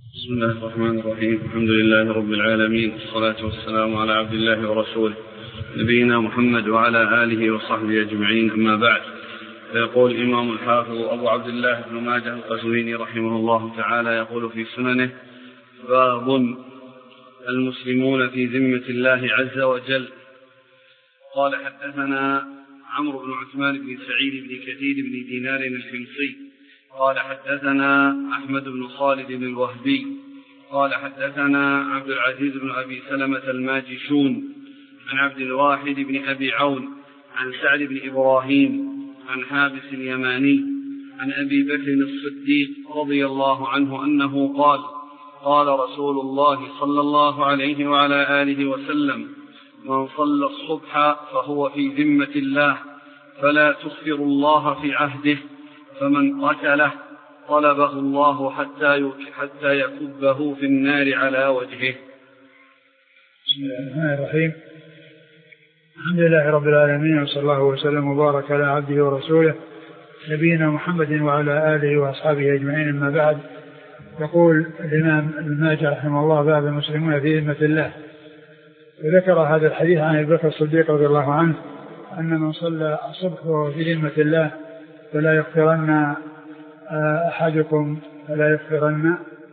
بسم الله الرحمن الرحيم. الحمد لله رب العالمين، والصلاة والسلام على عبد الله ورسوله نبينا محمد وعلى آله وصحبه أجمعين، أما بعد. فيقول الإمام الحافظ أبو عبد الله بن ماجه القزويني رحمه الله تعالى يقول في سننه: باب المسلمون في ذمة الله عز وجل. قال: حدثنا عمرو بن عثمان بن سعيد بن كثير بن دينار الحمصي قال: حدثنا أحمد بن خالد الوهبي قال: حدثنا عبد العزيز بن أبي سلمة الماجشون عن عبد الواحد بن أبي عون عن سعد بن إبراهيم عن حابس اليماني عن أبي بكر الصديق رضي الله عنه أنه قال: قال رسول الله صلى الله عليه وعلى آله وسلم: من صلى الصبح فهو في ذمة الله، فلا تخفر الله في عهده، فمن قتله طلبه الله حتى يكبه في النار على وجهه. بسم الله الرحمن الرحيم. الحمد لله رب العالمين، وصلى الله وسلم وبارك على عبده ورسوله نبينا محمد وعلى آله وأصحابه أجمعين، أما بعد. يقول الإمام ابن ماجه رحمه الله: باب المسلمون في ذمة الله. وذكر هذا الحديث عن أبي بكر الصديق رضي الله عنه أن من صلى الصبح وهو في ذمة الله فلا يغفرن أحدكم فلا يغفرن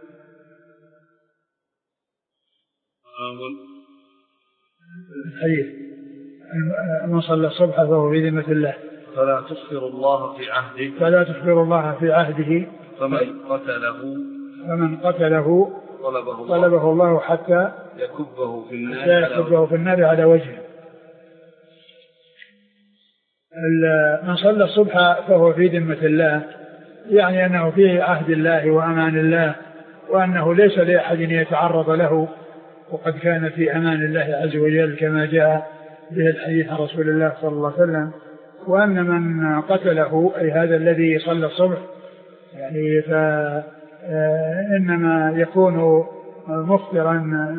الحديث: من صلى الصبح فهو في ذمة الله فلا تخفر الله في عهده، فلا تخفر الله في عهده، فمن قتله طلبه الله حتى يكبه في النار على وجهه. من صلى الصبح فهو في ذمة الله، يعني أنه في عهد الله وأمان الله، وأنه ليس لأحد يتعرض له، وقد كان في أمان الله عز وجل كما جاء به الحديث عن رسول الله صلى الله عليه وسلم. وأن من قتله، أي هذا الذي صلى الصبح، يعني فإنما يكون مخبرا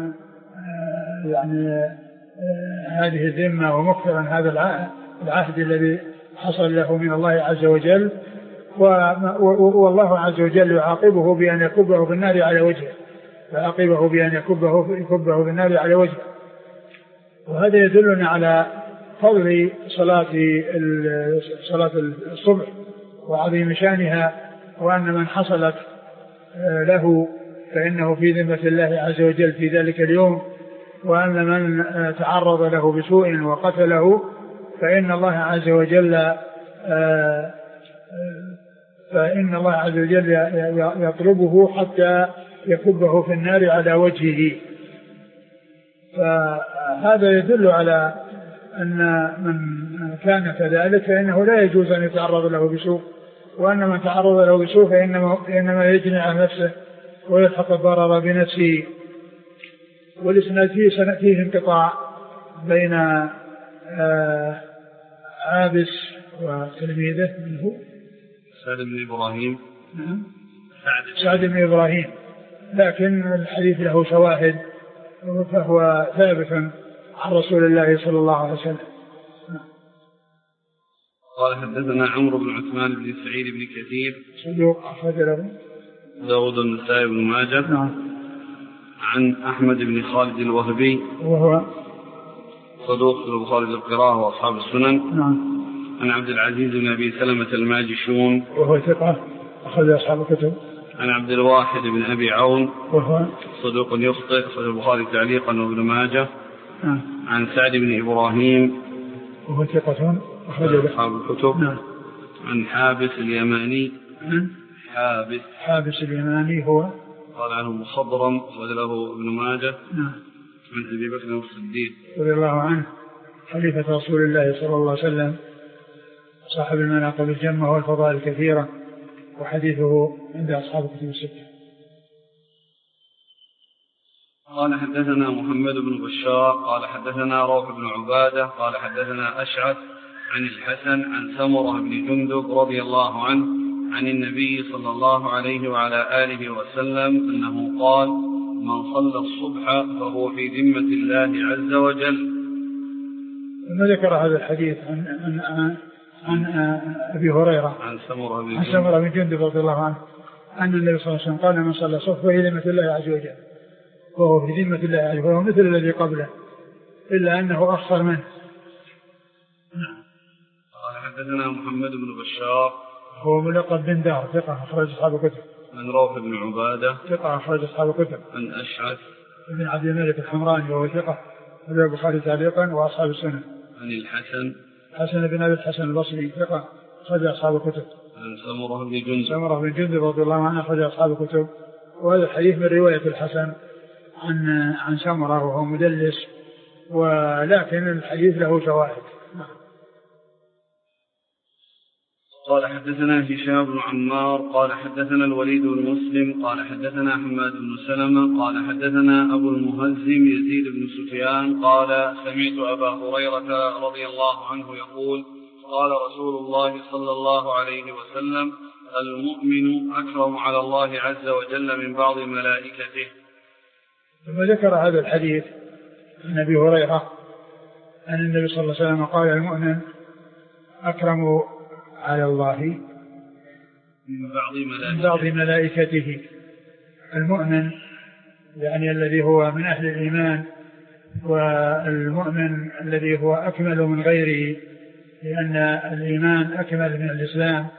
يعني هذه الذمة ومخبرا هذا العهد الذي حصل له من الله عز وجل، والله عز وجل يعاقبه بأن يكبه في النار على وجهه، فعاقبه بأن يكبه في النار على وجهه. وهذا يدلنا على فضل صلاة الصبح وعظيم شانها، وأن من حصلت له فإنه في ذمة الله عز وجل في ذلك اليوم، وأن من تعرض له بسوء وقتله فإن الله عز وجل يطلبه حتى يكبه في النار على وجهه. فهذا يدل على أن من كان كذلك فإنه لا يجوز أن يتعرض له بسوء، وأن من تعرض له بسوء فإنما يجني على نفسه ويلحق الضرر بنفسه. والإسناد فيه انقطاع بين عابس وتلميذه منه سعد بن إبراهيم. نعم، سعد بن إبراهيم، لكن الحديث له شواهد فهو ثابت عن رسول الله صلى الله عليه وسلم. قال: حدثنا عمرو بن عثمان بن سعيد بن كثير صدوق أخرج له داود النسائي بن ماجه. نعم. عن أحمد بن خالد الوهبي وهو صدوق في البخاري للقراءة وأصحاب السنن. نعم. عن عبد العزيز بن أبي سلمة الماجشون وهو ثقة أخرج أصحاب الكتب. عن عبد الواحد بن أبي عون وهو صدوق يخطئ أخرج البخاري تعليقا وابن ماجه. نعم. عن سعد بن إبراهيم وهو ثقة أخرج أصحاب الكتب. نعم. عن حابس اليماني. حابس اليماني هو قال عنه مخضرم أخرج له ابن ماجه. نعم. عن أبي بكر الصديق رضي الله عنه خليفة رسول الله صلى الله عليه وسلم، صاحب المناقب الجمة والفضائل الكثيرة، وحديثه عند أصحاب الكتب الستة. قال: حدثنا محمد بن بشار قال: حدثنا روح بن عبادة قال: حدثنا أشعث عن الحسن عن سمرة بن جندب رضي الله عنه عن النبي صلى الله عليه وعلى آله وسلم أنه قال: من صلى الصبح فهو في ذمة الله عز وجل. ثم ذكر هذا الحديث عن أبي هريرة عن سمرة بن جندب رضي الله عنه أن النبي صلى الله عليه وسلم قال من صلى صف في ذمة الله عز وجل وهو في ذمة الله عز وجل وهو مثل الذي قبله إلا أنه أخطر منه. قال حدثنا محمد بن بشار هو ملقب بن دار ثقة أخرج أصحاب الكتب. عن روح بن عبادة ثقة أخرج أصحاب الكتب. عن أشعث بن عبد الملك الحمراني وهو ثقة أخرج البخاري تعليقا وأصحاب السنن. عن الحسن حسن بن أبي الحسن البصري ثقة أخرج أصحاب الكتب. عن سمرة بن جندب رضي الله عنه أخرج أصحاب الكتب. وهذا الحديث من رواية الحسن عن سمرة وهو مدلس ولكن الحديث له شواهد. قال حدثنا هشام بن عمار قال حدثنا الوليد بن مسلم قال حدثنا حماد بن سلمة قال حدثنا أبو المهزم يزيد بن سفيان قال سمعت أبا هريرة رضي الله عنه يقول قال رسول الله صلى الله عليه وسلم المؤمن أكرم على الله عز وجل من بعض ملائكته. ثم ذكر هذا الحديث عن أبي هريرة أن النبي صلى الله عليه وسلم قال المؤمن أكرم على الله من بعض ملائكته. المؤمن يعني الذي هو من أهل الإيمان والمؤمن الذي هو أكمل من غيره لأن الإيمان أكمل من الإسلام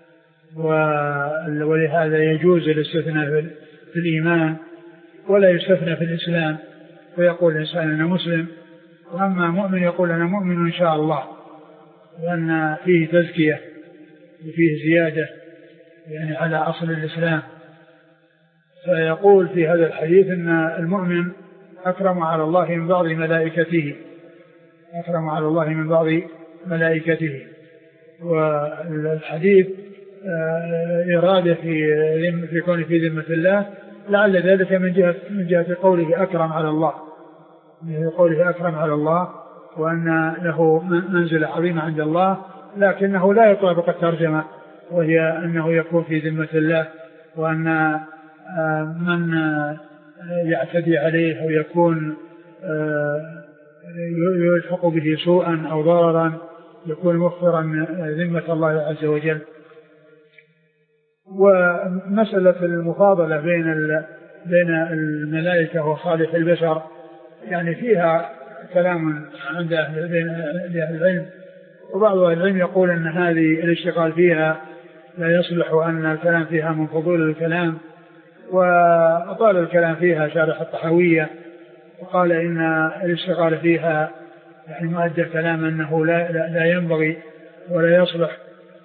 ولهذا يجوز الاستثناء في الإيمان ولا يستثنى في الإسلام ويقول الإنسان أنا مسلم وأما مؤمن يقول أنا مؤمن إن شاء الله لأن فيه تزكية وفيه زيادة يعني على أصل الإسلام. فيقول في هذا الحديث أن المؤمن أكرم على الله من بعض ملائكته أكرم على الله من بعض ملائكته. والحديث إرادة في كون في ذمة الله لعل ذلك من جهة قوله أكرم على الله من قوله أكرم على الله وأن له منزلة عظيمة عند الله لكنه لا يطابق الترجمة وهي أنه يكون في ذمة الله وأن من يعتدي عليه أو يكون يلحق به سوءا أو ضررا يكون مخفرا ذمة الله عز وجل. ومسألة المفاضلة بين الملائكة وصالح البشر يعني فيها كلام عند أهل العلم وبعض أهل العلم يقول أن هذه الاشتغال فيها لا يصلح أن الكلام فيها من فضول الكلام وأطال الكلام فيها شارح الطحاوية وقال إن الاشتغال فيها يعني مؤدى الكلام أنه لا ينبغي ولا يصلح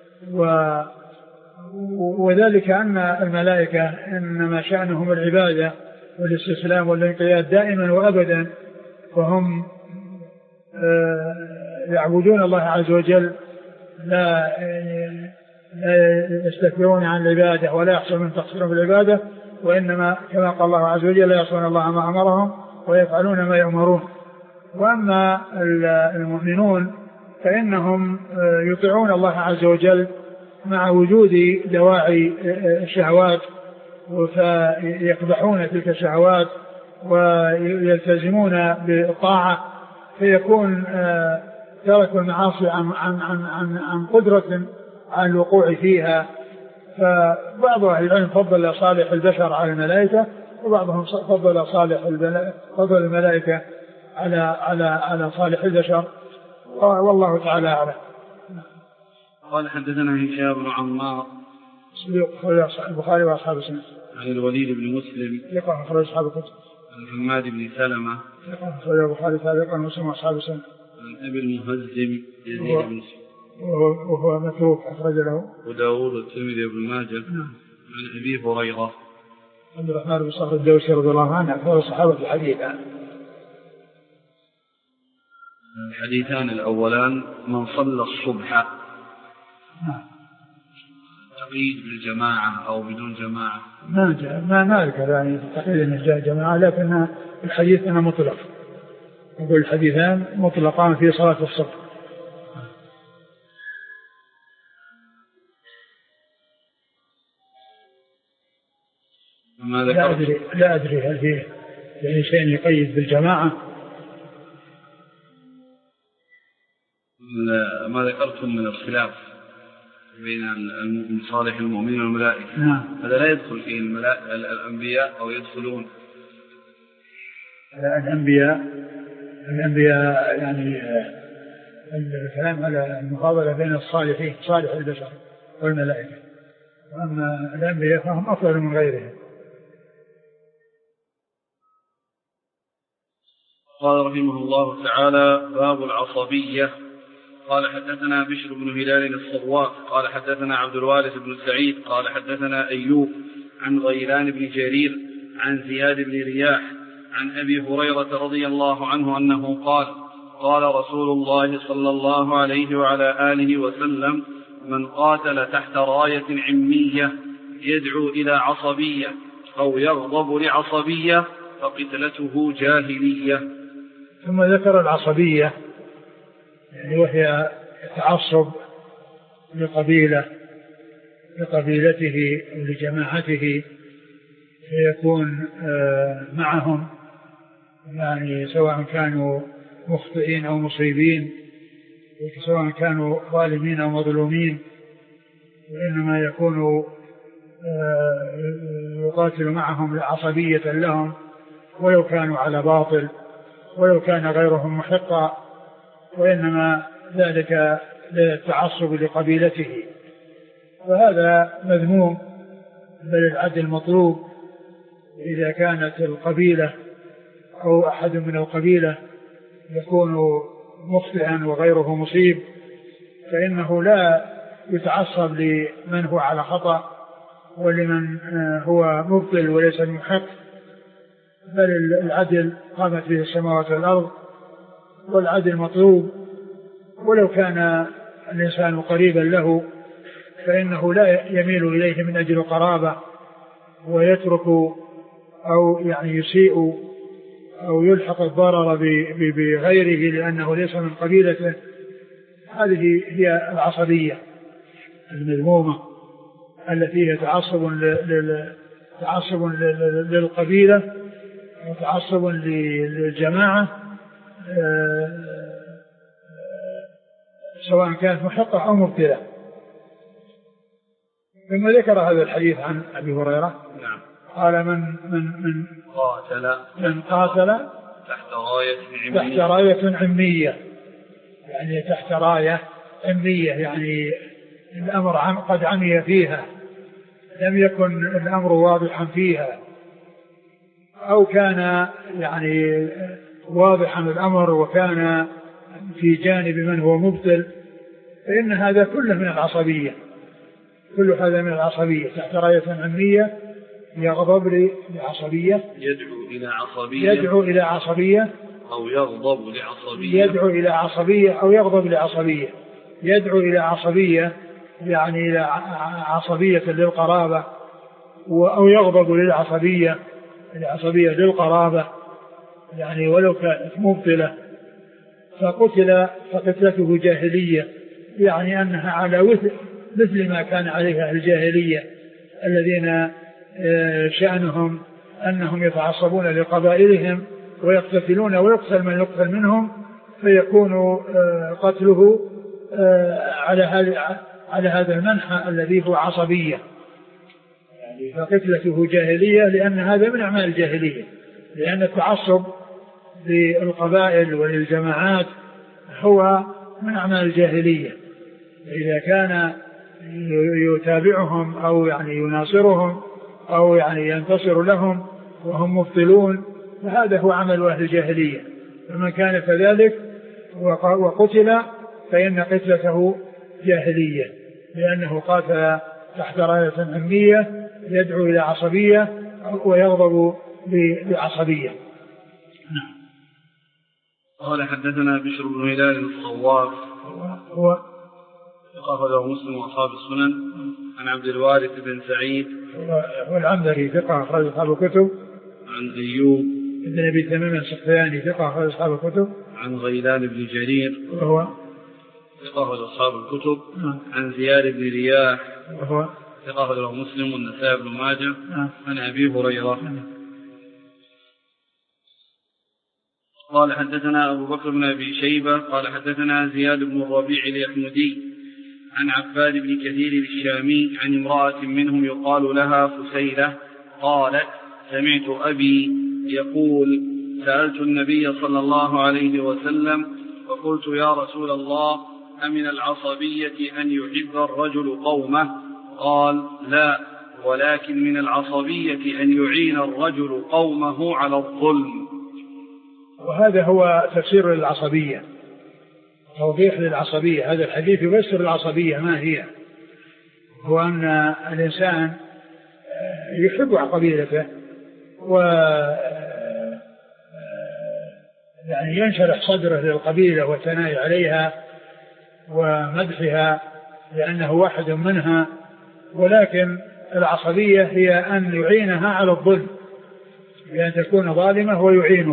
وذلك أن الملائكة إنما شأنهم العبادة والاستسلام والانقياد دائما وأبدا وهم يعبدون الله عز وجل لا يستكبرون عن العبادة ولا يحصل من تقصير بالعبادة وإنما كما قال الله عز وجل لا يعصون الله ما أمرهم ويفعلون ما يؤمرون. وأما المؤمنون فإنهم يطيعون الله عز وجل مع وجود دواعي الشهوات فيقبحون تلك الشهوات ويلتزمون بالطاعة فيكون تركوا المعاصي عن قدرة على الوقوع فيها. فبعض أهل العلم فضل صالح البشر على الملائكة وبعضهم فضل الملائكة على صالح البشر والله تعالى أعلم. قال حدثنا هشام بن عمار البخاري وأصحاب السنن عن الوليد بن مسلم ثقة أخرج أصحاب الكتب عن حماد بن سلمة ثقة أخرج البخاري ثقة ومسلم وأصحاب السنن عن أبي المهزم يزيد بن وهو متروك أخرج له وداود والترمذي وابن ماجه عن أبي هريرة عبد الرحمن بن صخر الدوسي رضي الله عنه أكثر الصحابة في الحديث. الحديثان الأولان من صلى الصبح تقييد بالجماعة أو بدون جماعة ما ذكر يعني تقييد من جماعة لكن الحديث أنا مطلق يقول الحديثان مطلقان في صلاة الصبح. لا أدري هل فيه يعني شيء يقيد بالجماعة ما ذكرتم من الخلاف بين صالح المؤمنين والملائكة. نعم. هذا لا يدخل فيه الأنبياء أو يدخلون؟ الأنبياء يعني الكلام على المفاضلة بين الصالحين صالح البشر والملائكة، وأما الأنبياء فهم أفضل من غيرهم. قال رحمه الله تعالى: باب العصبية. قال حدثنا بشر بن هلال الصواف قال حدثنا عبد الوارث بن سعيد قال حدثنا أيوب عن غيلان بن جرير عن زياد بن رياح عن أبي هريرة رضي الله عنه أنه قال: قال رسول الله صلى الله عليه وعلى آله وسلم: من قاتل تحت راية عمية يدعو إلى عصبية أو يغضب لعصبية فقتلته جاهلية. ثم ذكر العصبية، يعني وهي تعصب لقبيلته ولجماعته، فيكون معهم، يعني سواء كانوا مخطئين أو مصيبين، سواء كانوا ظالمين أو مظلومين، وإنما يكون يقاتل معهم عصبية لهم، ولو كانوا على باطل، ولو كان غيرهم محقا، وإنما ذلك للتعصب لقبيلته، وهذا مذموم، بل العدل مطلوب. إذا كانت القبيلة أو أحد من القبيلة يكون مخطئا وغيره مصيب، فإنه لا يتعصب لمن هو على خطأ ولمن هو مبطل وليس المحق، بل العدل قامت به السماوات والأرض، والعدل مطلوب. ولو كان الإنسان قريبا له فإنه لا يميل إليه من أجل قرابة ويترك أو يعني يسيء أو يلحق الضرر بغيره لأنه ليس من قبيلته. هذه هي العصبية المذمومة التي هي تعصب للقبيلة وتعصب للجماعة، سواء كانت محقة أو مبتلة. ثم ذكر هذا الحديث عن أبي هريرة. نعم. قال من قاتل تحت راية عمية، يعني تحت راية عمية، يعني الأمر قد عمي فيها، لم يكن الأمر واضحا فيها، أو كان يعني واضحا الأمر وكان في جانب من هو مبطل، فإن هذا كله من العصبية، كل هذا من العصبية. تحت راية عمية يغضب لعصبية، يدعو إلى عصبية أو يغضب لعصبية، يدعو إلى عصبية أو يغضب لعصبية. يدعو إلى عصبية يعني إلى عصبية للقرابة، أو يغضب للعصبية للقرابة، يعني ولو كانت مبطلة، فقتل فقتلته جاهلية، يعني أنها على مثل ما كان عليها الجاهلية الذين شأنهم أنهم يتعصبون لقبائلهم ويقتتلون ويقتل من يقتل منهم، فيكون قتله على هذا المنحى الذي هو عصبية، يعني فقتلته جاهلية، لأن هذا من أعمال الجاهلية، لأن التعصب للقبائل وللجماعات هو من أعمال الجاهلية. إذا كان يتابعهم أو يعني يناصرهم أو يعني ينتصر لهم وهم مبطلون، فهذا هو عمل أهل الجاهلية. فمن كان كذلك وقتل فإن قتلته جاهلية، لأنه قاتل تحت راية عمية يدعو إلى عصبية ويغضب بعصبية. قال حدثنا بشر بن هلال الصواف هو أخرجه مسلم وأصحاب السنن عن عبد الوارث بن سعيد والعنبري ثقة أخرج أصحاب الكتب، عن أيوب بن أبي تميم السختياني ثقة أخرج أصحاب الكتب، عن غيلان بن جرير وهو ثقة أخرج أصحاب الكتب، عن زياد بن رياح وهو ثقة أخرجه مسلم والنسائي بن ماجه، عن أبي هريرة. قال حدثنا أبو بكر بن أبي شيبة قال حدثنا زياد بن الربيع اليحمدي عن عباد بن كثير الشامي عن امرأة منهم يقال لها فسيلة قالت سمعت أبي يقول سألت النبي صلى الله عليه وسلم فقلت يا رسول الله أمن العصبية أن يحب الرجل قومه؟ قال لا، ولكن من العصبية أن يعين الرجل قومه على الظلم. وهذا هو تفسير العصبية، توضيح للعصبية. هذا الحديث يفسر العصبية ما هي، هو أن الإنسان يحب قبيلته و يعني ينشرح صدره للقبيلة والثناء عليها ومدحها لأنه واحد منها، ولكن العصبية هي أن يعينها على الظلم، بأن تكون ظالمة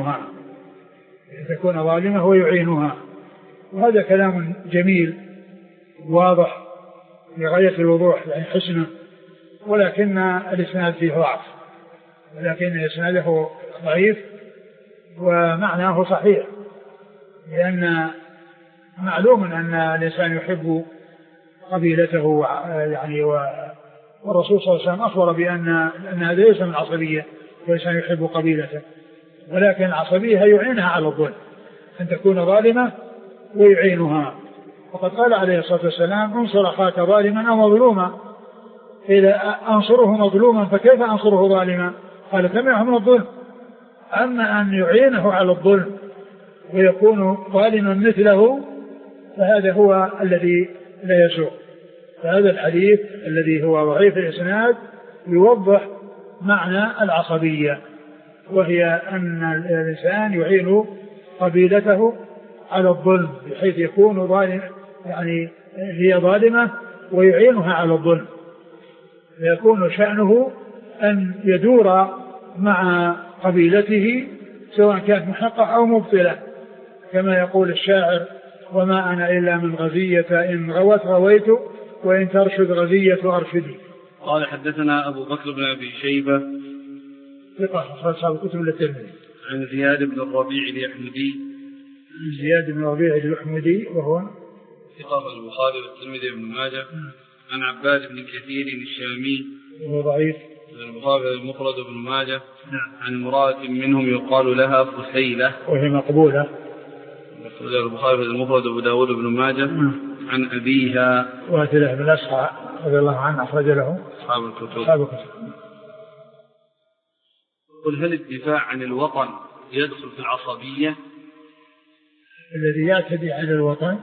ويعينها، وهذا كلام جميل واضح لغاية الوضوح يعني حسنه، ولكن الإسناد فيه ضعف، ولكن إسناده ضعيف ومعناه صحيح، لأن معلوم أن الإنسان يحب قبيلته يعني، والرسول صلى الله عليه وسلم أخبر بأن هذا ليس من عصبية، والإنسان يحب قبيلته، ولكن العصبية يعينها على الظلم، أن تكون ظالمة ويعينها. وقد قال عليه الصلاة والسلام انصر أخاك ظالما أو مظلوما، إذا أنصره مظلوما فكيف أنصره ظالما؟ قال تمنعه من الظلم. أما أن يعينه على الظلم ويكون ظالما مثله فهذا هو الذي لا يسوق. فهذا الحديث الذي هو ضعيف الإسناد يوضح معنى العصبية، وهي أن الإنسان يعين قبيلته على الظلم بحيث يكون ظالم، يعني هي ظالمة ويعينها على الظلم، فيكون شأنه أن يدور مع قبيلته سواء كانت محقة أو مبطلة، كما يقول الشاعر وما أنا إلا من غزية إن غوت غويت وإن ترشد غزية أرشدي. قال حدثنا أبو بكر بن أبي شيبة ثقة أصحاب الكتب الترمذي عن زياد بن الربيع اليحمدي وهو ثقة البخاري والترمذي وابن ماجه. عن عباد بن كثير الشامي وهو ضعيف البخاري المفرد وابن ماجه. عن امرأة منهم يقال لها فسيلة وهي مقبولة، البخاري المفرد وابو داود وابن ماجه. عن أبيها واتله بن أسقع رضي الله عنه أخرج له أصحاب الكتب. قل هل الدفاع عن الوطن يدخل في العصبية؟ الذي يعتدي على الوطن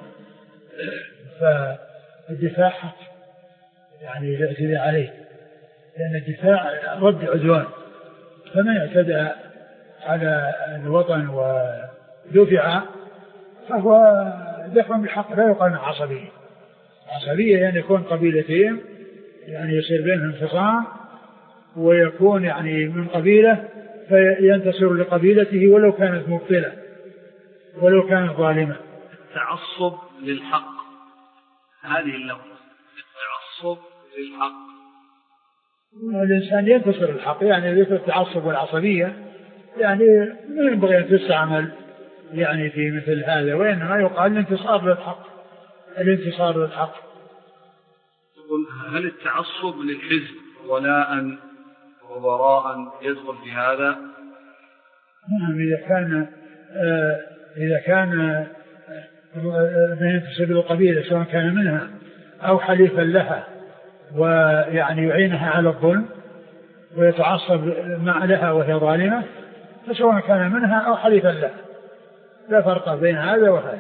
فالدفاع حق، يعني يعتدي عليه، لأن الدفاع رد عدوان، فمن اعتدى على الوطن ودفع فهو دفع بحق، لا يقال عصبية. عصبية يعني يكون قبيلتين يعني يصير بينهم خصام، ويكون يعني من قبيلة فينتصر لقبيلته ولو كانت مبطلة ولو كانت ظالمة. التعصب للحق، هذه اللفظة التعصب للحق، الإنسان ينتصر الحق، يعني ذكر التعصب والعصبية يعني ما ينبغي أن تستعمل يعني في مثل هذا، وإنما يقال الانتصار للحق. تقول هل التعصب للحزب ولاء وبراء يدخل في هذا؟ نعم، إذا كان ينتسب للقبيلة سواء كان منها أو حليفا لها ويعني يعينها على الظلم ويتعصب مع لها وهي ظالمة، فسواء كان منها أو حليفا لها لا فرق بين هذا وهذا.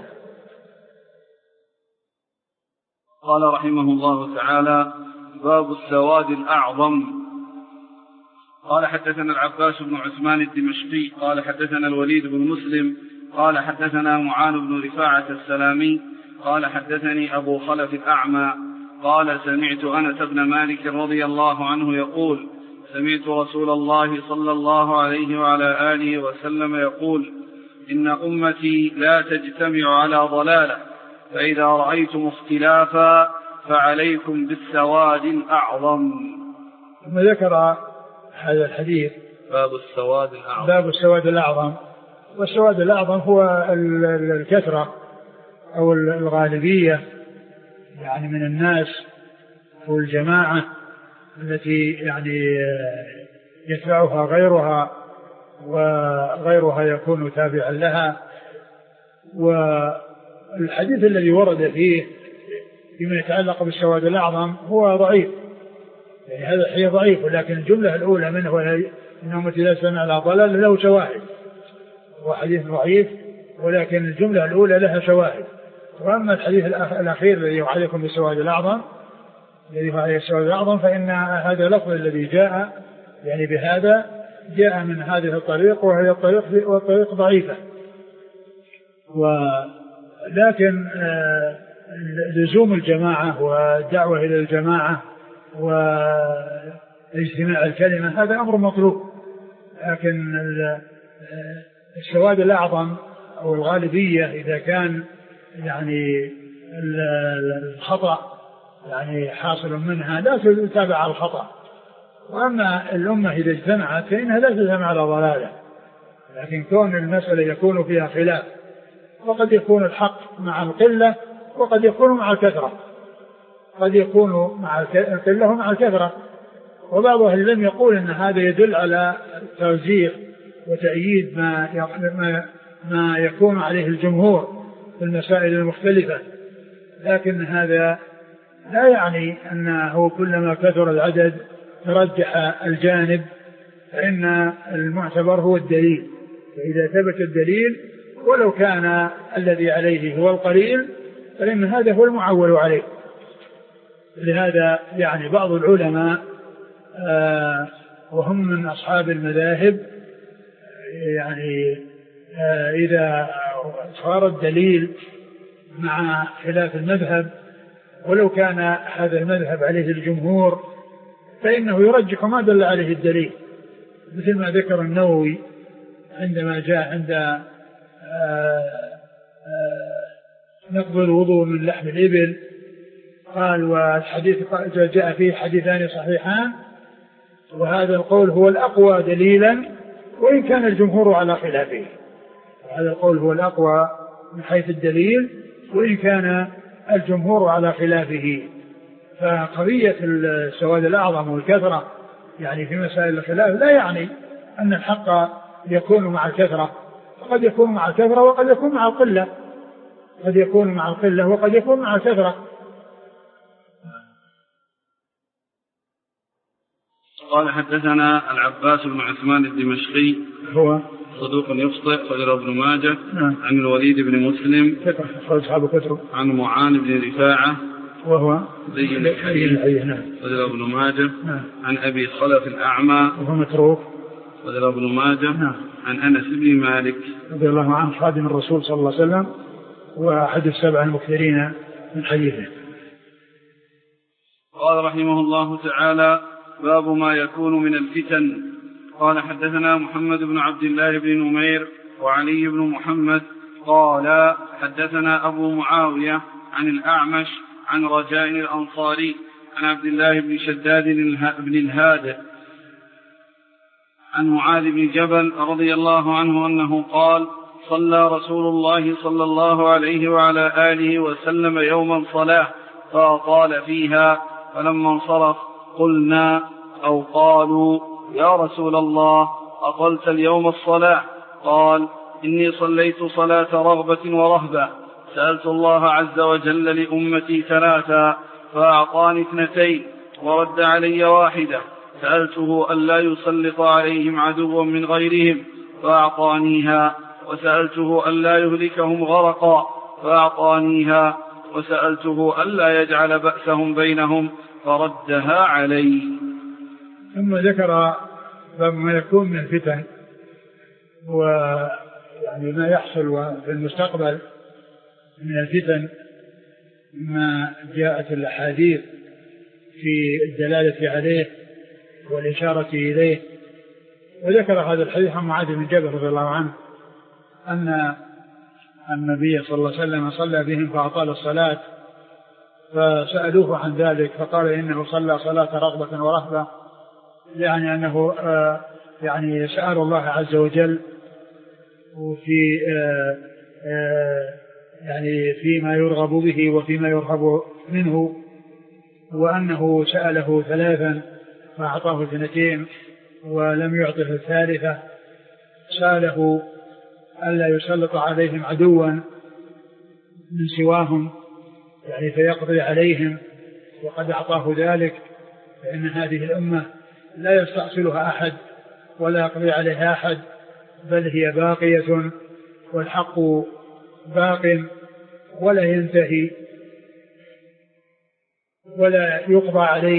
قال رحمه الله تعالى باب السواد الأعظم. قال حدثنا العباس بن عثمان الدمشقي قال حدثنا الوليد بن مسلم قال حدثنا معاذ بن رفاعة السلامي قال حدثني أبو خلف الأعمى قال سمعت أنس بن مالك رضي الله عنه يقول سمعت رسول الله صلى الله عليه وعلى آله وسلم يقول إن أمتي لا تجتمع على ضلالة، فإذا رأيتم اختلافا فعليكم بالسواد الأعظم. ثم ذكر هذا الحديث باب السواد الأعظم. والسواد الأعظم هو الكثرة أو الغالبية يعني من الناس والجماعة التي يعني يتبعها غيرها وغيرها يكون تابعا لها. والحديث الذي ورد فيه فيما يتعلق بالسواد الأعظم هو ضعيف، يعني هذا الحديث ضعيف، ولكن الجملة الأولى منه إنهم إذا سمع على ضلال له شواهد، هو حديث ضعيف ولكن الجملة الأولى لها شواهد. وأما الحديث الأخير الذي يعلق بالسواد الأعظم الذي هو عليه السواد الأعظم فإن هذا اللفظ الذي جاء يعني بهذا جاء من هذه الطريق، وهي الطريق ضعيفة. ولكن لزوم الجماعة والدعوة إلى الجماعة واجتماع الكلمة هذا أمر مطلوب، لكن السواد الأعظم أو الغالبية إذا كان يعني الخطأ يعني حاصل منها لا تتابع على الخطأ. وأما الأمة إذا اجتمعت فإنها لا تجتمع على ضلالة، لكن كون المسألة يكون فيها خلاف، وقد يكون الحق مع القلة وقد يكون مع الكثرة، قد يكون مع القلة ومع الكثرة. وبعض أهل العلم يقول أن هذا يدل على توزيع وتأييد ما يكون عليه الجمهور في المسائل المختلفة، لكن هذا لا يعني أنه كلما كثر العدد ترجح الجانب، فإن المعتبر هو الدليل، فإذا ثبت الدليل ولو كان الذي عليه هو القليل فإن هذا هو المعول عليه. لهذا يعني بعض العلماء وهم من أصحاب المذاهب يعني إذا صار الدليل مع خلاف المذهب ولو كان هذا المذهب عليه الجمهور فإنه يرجح ما دل عليه الدليل، مثل ما ذكر النووي عندما جاء عند نقض الوضوء من لحم الإبل، قال والحديث جاء فيه حديثان صحيحان وهذا القول هو الأقوى دليلا وإن كان الجمهور على خلافه. هذا القول هو الأقوى من حيث الدليل وإن كان الجمهور على خلافه. فقضية السواد الأعظم والكثرة يعني في مسائل الخلاف لا يعني أن الحق يكون مع الكثرة، قد يكون مع الكثرة وقد يكون مع القلة، قد يكون مع القلة وقد يكون مع الكثرة. قال حدثنا العباس بن عثمان الدمشقي هو صدوق يخطئ خرج ابن ماجه عن الوليد بن مسلم عن معان بن رفاعة وهو زي الحي خرج ابن ماجه عن أبي خلف الأعمى وهو متروك خرج ابن ماجه عن أنس بن مالك رضي الله عنه خادم الرسول صلى الله عليه وسلم وأحد السبع المكثرين من حديثه. قال رحمه الله تعالى: باب ما يكون من الفتن. قال حدثنا محمد بن عبد الله بن نمير وعلي بن محمد قال حدثنا أبو معاوية عن الأعمش عن رجاء الأنصاري عن عبد الله بن شداد بن الهاد عن معاذ بن جبل رضي الله عنه أنه قال: صلى رسول الله صلى الله عليه وعلى آله وسلم يوما صلاة فأطال فيها، فلما انصرف قلنا أو قالوا: يا رسول الله أطلت اليوم الصلاة؟ قال: إني صليت صلاة رغبة ورهبة، سألت الله عز وجل لأمتي ثلاثا فأعطاني 2 ورد علي 1، سألته ألا يسلط عليهم عدوا من غيرهم فأعطانيها، وسألته ألا يهلكهم غرقا فأعطانيها، وسألته ألا يجعل بأسهم بينهم فردها علي. ثم ذكر ما يكون من الفتن ويعني ما يحصل في المستقبل من الفتن ما جاءت الأحاديث في الدلالة عليه والإشارة إليه. وذكر هذا الحديث عن معاذ بن جبل رضي الله عنه أن النبي صلى الله عليه وسلم صلى بهم فأطال الصلاة، فسألوه عن ذلك فقال إنه صلى صلاة رغبة ورهبة، يعني أنه يعني سأل الله عز وجل وفي يعني فيما يرغب به وفيما يرهب منه، وأنه سأله ثلاثا فأعطاه 2 ولم يعطه الثالثة. سأله ألا يسلط عليهم عدوا من سواهم يعني فيقضي عليهم، وقد أعطاه ذلك، فإن هذه الأمة لا يستأصلها أحد ولا يقضي عليها أحد، بل هي باقية والحق باق ولا ينتهي ولا يقضى عليه.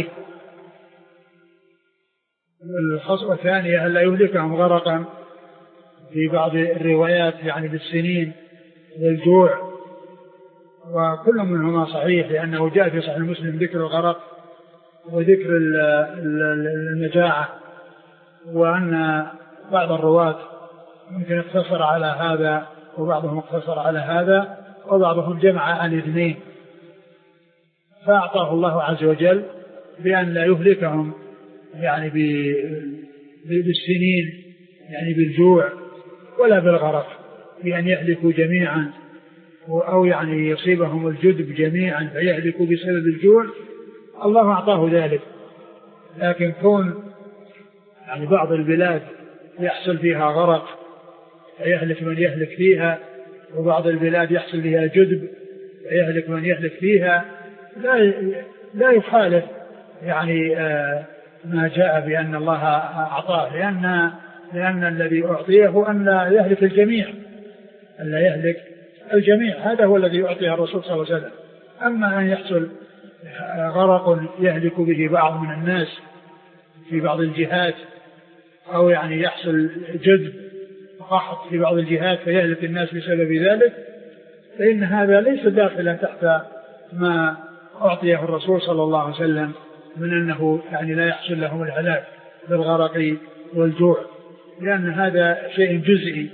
الخصوة الثانية ألا يهلكهم غرقا، في بعض الروايات يعني بالسنين والجوع، وكل منهما صحيح، لأنه جاء في صحيح مسلم ذكر الغرق وذكر المجاعة، وأن بعض الرواة ممكن اقتصر على هذا وبعضهم اقتصر على هذا وبعضهم جمع الاثنين، فأعطاه الله عز وجل بأن لا يهلكهم يعني بالسنين يعني بالجوع ولا بالغرق، بأن يهلكوا جميعا أو يعني يصيبهم الجدب جميعا فيهلكوا بسبب الجوع. الله أعطاه ذلك، لكن كون يعني بعض البلاد يحصل فيها غرق فيهلك من يهلك فيها، وبعض البلاد يحصل فيها جدب فيهلك من يهلك فيها، لا يخالف يعني ما جاء بأن الله أعطاه، لأن الذي أعطيه أن لا يهلك الجميع، أن لا يهلك الجميع، هذا هو الذي أعطيه الرسول صلى الله عليه وسلم. أما أن يحصل غرق يهلك به بعض من الناس في بعض الجهات، أو يعني يحصل جدب قحط في بعض الجهات فيهلك الناس بسبب ذلك، فإن هذا ليس داخلا تحت ما أعطيه الرسول صلى الله عليه وسلم من أنه يعني لا يحصل لهم الهلاك بالغرق والجوع، لأن هذا شيء جزئي.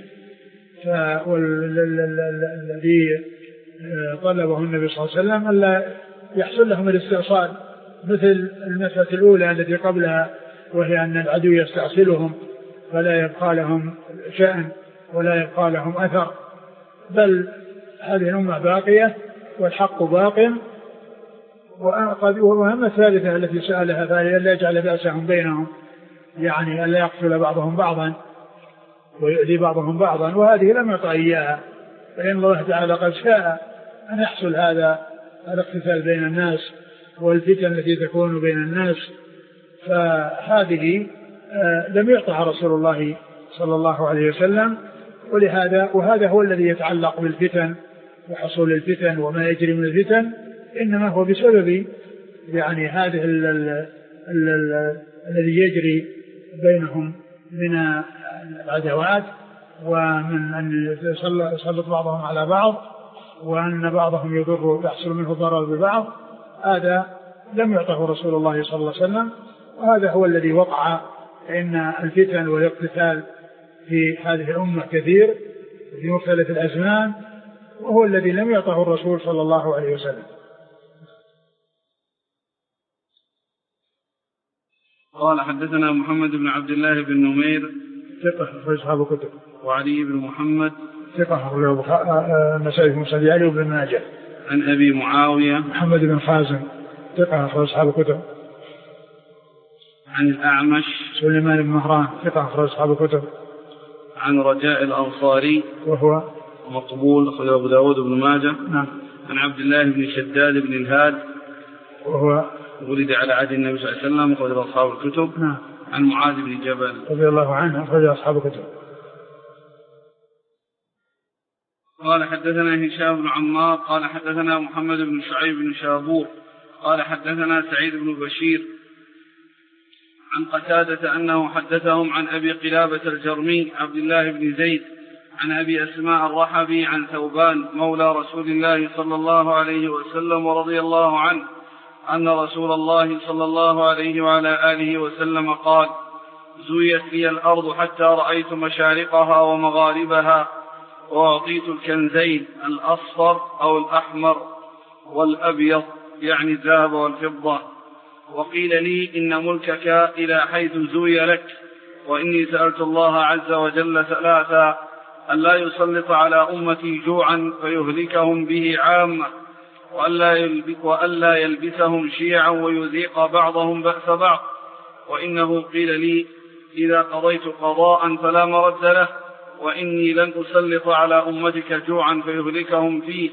والذي طلبه النبي صلى الله عليه وسلم ألا يحصل لهم الاستئصال، مثل المسألة الأولى التي قبلها، وهي أن العدو يستأصلهم فلا يبقى لهم شأن ولا يبقى لهم أثر، بل هذه الأمة باقية والحق باق. وأما الثالثة التي سألها فهي ألا يجعل بأسهم بينهم، يعني ألا يقتل بعضهم بعضا ويؤذي بعضهم بعضا، وهذه لم يعطى إياها، فإن الله تعالى قد شاء أن يحصل هذا الاقتتال بين الناس والفتن التي تكون بين الناس، فهذه لم يعطها رسول الله صلى الله عليه وسلم. وهذا هو الذي يتعلق بالفتن وحصول الفتن وما يجري من الفتن، إنما هو بسبب يعني هذه الذي يجري بينهم من العداوات، ومن أن يسلط بعضهم على بعض، وأن بعضهم يحصل منه ضرر ببعض، هذا لم يعطه رسول الله صلى الله عليه وسلم، وهذا هو الذي وقع. إن الفتن والاقتتال في هذه الأمة كثير في مختلف الأزمان، وهو الذي لم يعطه الرسول صلى الله عليه وسلم. قال حدثنا محمد بن عبد الله بن نمير ثقة أخرج أصحاب الكتب، وعلي بن محمد ثقة أخرج النسائي في مسند علي وابن ماجه. عن أبي معاوية محمد بن خازم ثقة أخرج أصحاب الكتب. عن الأعمش سليمان بن مهران ثقة أخرج أصحاب الكتب. عن رجاء الأنصاري وهو مقبول أخرج أبو داود بن ماجه. نعم. عن عبد الله بن شداد بن الهاد وهو ولد على عهد النبي صلى الله عليه وسلم أخرج أصحاب الكتب. نعم. عن معاذ بن جبل رضي الله عنه أخرج أصحاب الكتب. قال حدثنا هشام بن عمار قال حدثنا محمد بن شعيب بن شابور قال حدثنا سعيد بن بشير عن قتادة أنه حدثهم عن أبي قلابة الجرمي عبد الله بن زيد عن أبي أسماء الرحبي عن ثوبان مولى رسول الله صلى الله عليه وسلم ورضي الله عنه أن رسول الله صلى الله عليه وعلى آله وسلم قال: زويت لي الأرض حتى رأيت مشارقها ومغاربها، وأعطيت الكنزين الأصفر أو الأحمر والأبيض يعني الذهب والفضة، وقيل لي إن ملكك إلى حيث زوي لك، وإني سألت الله عز وجل ثلاثا: أن لا يسلط على أمتي جوعا فيهلكهم به عامة، وألا يلبسهم شيعا ويذيق بعضهم بأس بعض. وإنه قيل لي إذا قضيت قضاء فلا مرد له، وإني لن أسلط على أمتك جوعا فيهلكهم فيه،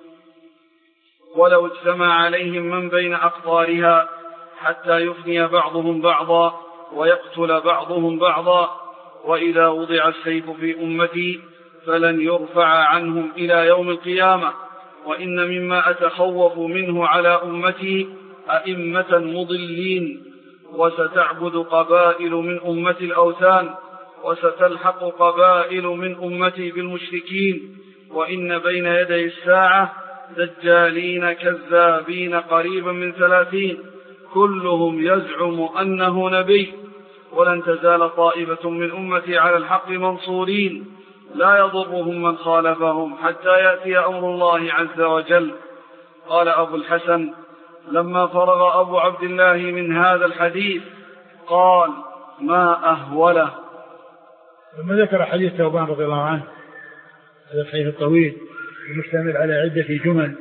ولو اجتمع عليهم من بين أقطارها حتى يفني بعضهم بعضا ويقتل بعضهم بعضا. وإذا وضع السيف في أمتي فلن يرفع عنهم إلى يوم القيامة. وإن مما أتخوف منه على أمتي أئمة مضلين، وستعبد قبائل من أمتي الأوثان، وستلحق قبائل من أمتي بالمشركين. وإن بين يدي الساعة دجالين كذابين قريبا من 30 كلهم يزعم أنه نبي، ولن تزال طائفة من أمتي على الحق منصورين لا يضرهم من خالفهم حتى يأتي أمر الله عز وجل. قال أبو الحسن لما فرغ أبو عبد الله من هذا الحديث قال ما أهوله. لما ذكر حديث ثوبان رضي الله عنه هذا الحديث الطويل المشتمل على عدة جمل،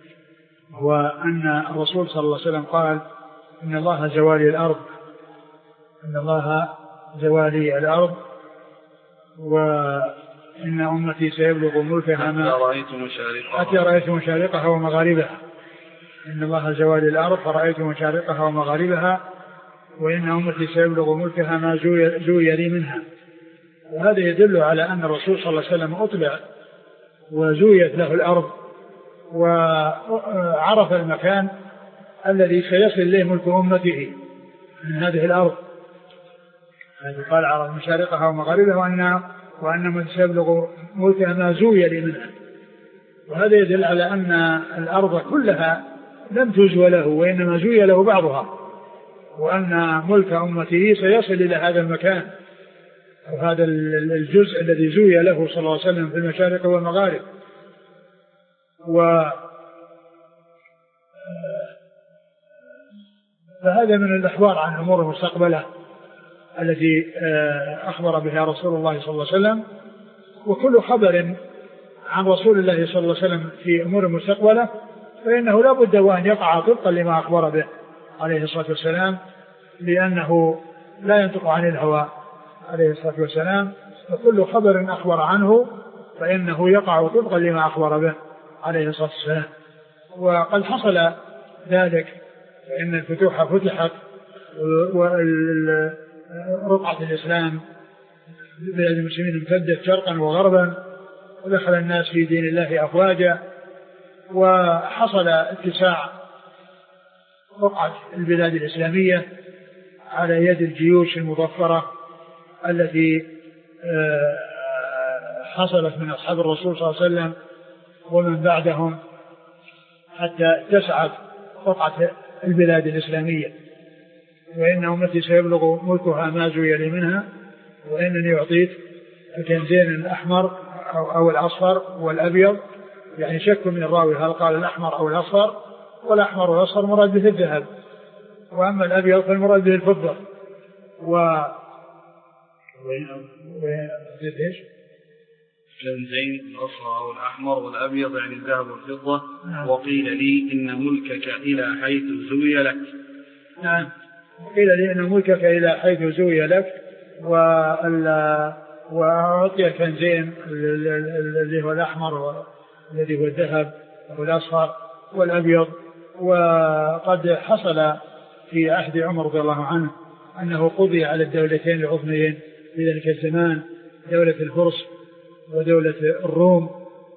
وأن الرسول صلى الله عليه وسلم قال إن الله زوالي الأرض، إن الله زوالي الأرض، وإن أمتي سيبلغ ملكها ما حتى رأيت مشارقها ومغاربها. إن الله زوالي الأرض فرأيت مشارقها ومغاربها، وإن أمتي سيبلغ ملكها ما زوي لي منها. وهذا يدل على أن الرسول صلى الله عليه وسلم أطلع وزويت له الأرض وعرف المكان الذي سيصل إليه ملك أمته من هذه الأرض. قال عرف مشارقها ومغاربها وأن من سيبلغ ملكها ما زوي لي منها. وهذا يدل على أن الأرض كلها لم تزوى له، وإنما زوي له بعضها، وأن ملك أمته سيصل إلى هذا المكان وهذا الجزء الذي زوي له صلى الله عليه وسلم في المشارق والمغارب. فهذا من الأخبار عن أمور المستقبلة التي أخبر بها رسول الله صلى الله عليه وسلم. وكل خبر عن رسول الله صلى الله عليه وسلم في أمور المستقبلة فإنه لا بد وأن يقع طبقا لما أخبر به عليه الصلاة والسلام، لأنه لا ينطق عن الهوى عليه الصلاة والسلام، فكل خبر أخبر عنه فإنه يقع طبقا لما أخبر به عليه الصلاة والسلام. وقد حصل ذلك، فإن الفتوح فتحت ورقعة الإسلام بلاد المسلمين امتدت شرقا وغربا، ودخل الناس في دين الله أفواجا، وحصل اتساع رقعة البلاد الإسلامية على يد الجيوش المظفرة التي حصلت من أصحاب الرسول صلى الله عليه وسلم ومن بعدهم، حتى اتسعت رقعة البلاد الإسلامية. وإن أمتي سيبلغ ملكها ما زوي لي منها، وإنني أعطيت الكنزين الأحمر أو الأصفر والأبيض، يعني شك من الراوي هل قال الأحمر أو الأصفر، والأحمر والأصفر مراد به الذهب، وأما الأبيض فالمراد به الفضة. كنزين الأصفر أو الأحمر والأبيض يعني الذهب والفضة. وقيل لي إن ملكك إلى حيث زوي لك. نعم، قيل لي إن ملكك إلى حيث زوي لك، وأعطي كنزين الذي هو الأحمر والذي هو الذهب والأصفر والأبيض. وقد حصل في عهد عمر رضي الله عنه أنه قضي على الدولتين العظميين في ذلك الزمان، دولة الفرس ودولة الروم،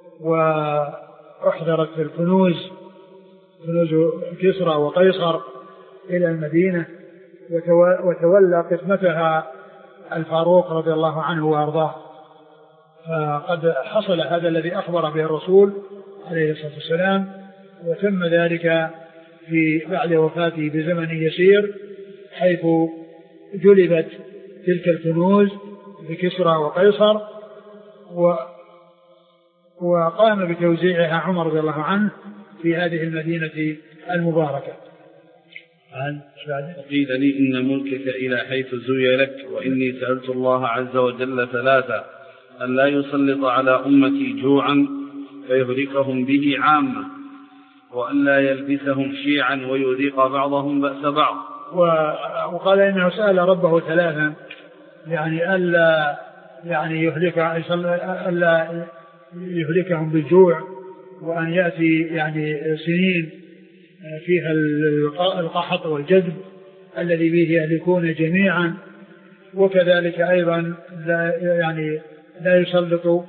وأحضرت الكنوز كنوز كسرى وقيصر إلى المدينة، وتولى قسمتها الفاروق رضي الله عنه وأرضاه. فقد حصل هذا الذي أخبر به الرسول عليه الصلاة والسلام، وتم ذلك في بعد وفاته بزمن يسير، حيث جلبت تلك الكنوز بكسرى وقيصر، وقام بتوزيعها عمر رضي الله عنه في هذه المدينة المباركة. قيل لي إن ملكك إلى حيث زوي لك، وإني سألت الله عز وجل ثلاثة أن لا يسلط على أمتي جوعا فيهلكهم به عامة. وألا يلبسهم شيعا ويذيق بعضهم بأس بعض. وقال إنه سأل ربه ثلاثا يعني ألا يعني ألا يهلكهم بالجوع، وأن يأتي يعني سنين فيها القحط والجذب الذي به يهلكون جميعا، وكذلك أيضا لا يسلط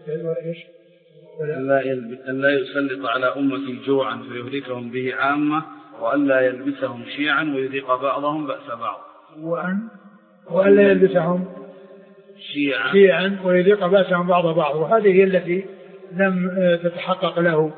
ألا يسلط على أمة جوعا فيهلكهم به عامة، وألا يلبسهم شيعا ويذيق بعضهم بأس بعض. وألا يلبسهم شيعا ويذيق بأسهم بعض. وهذه هي التي لم تتحقق له،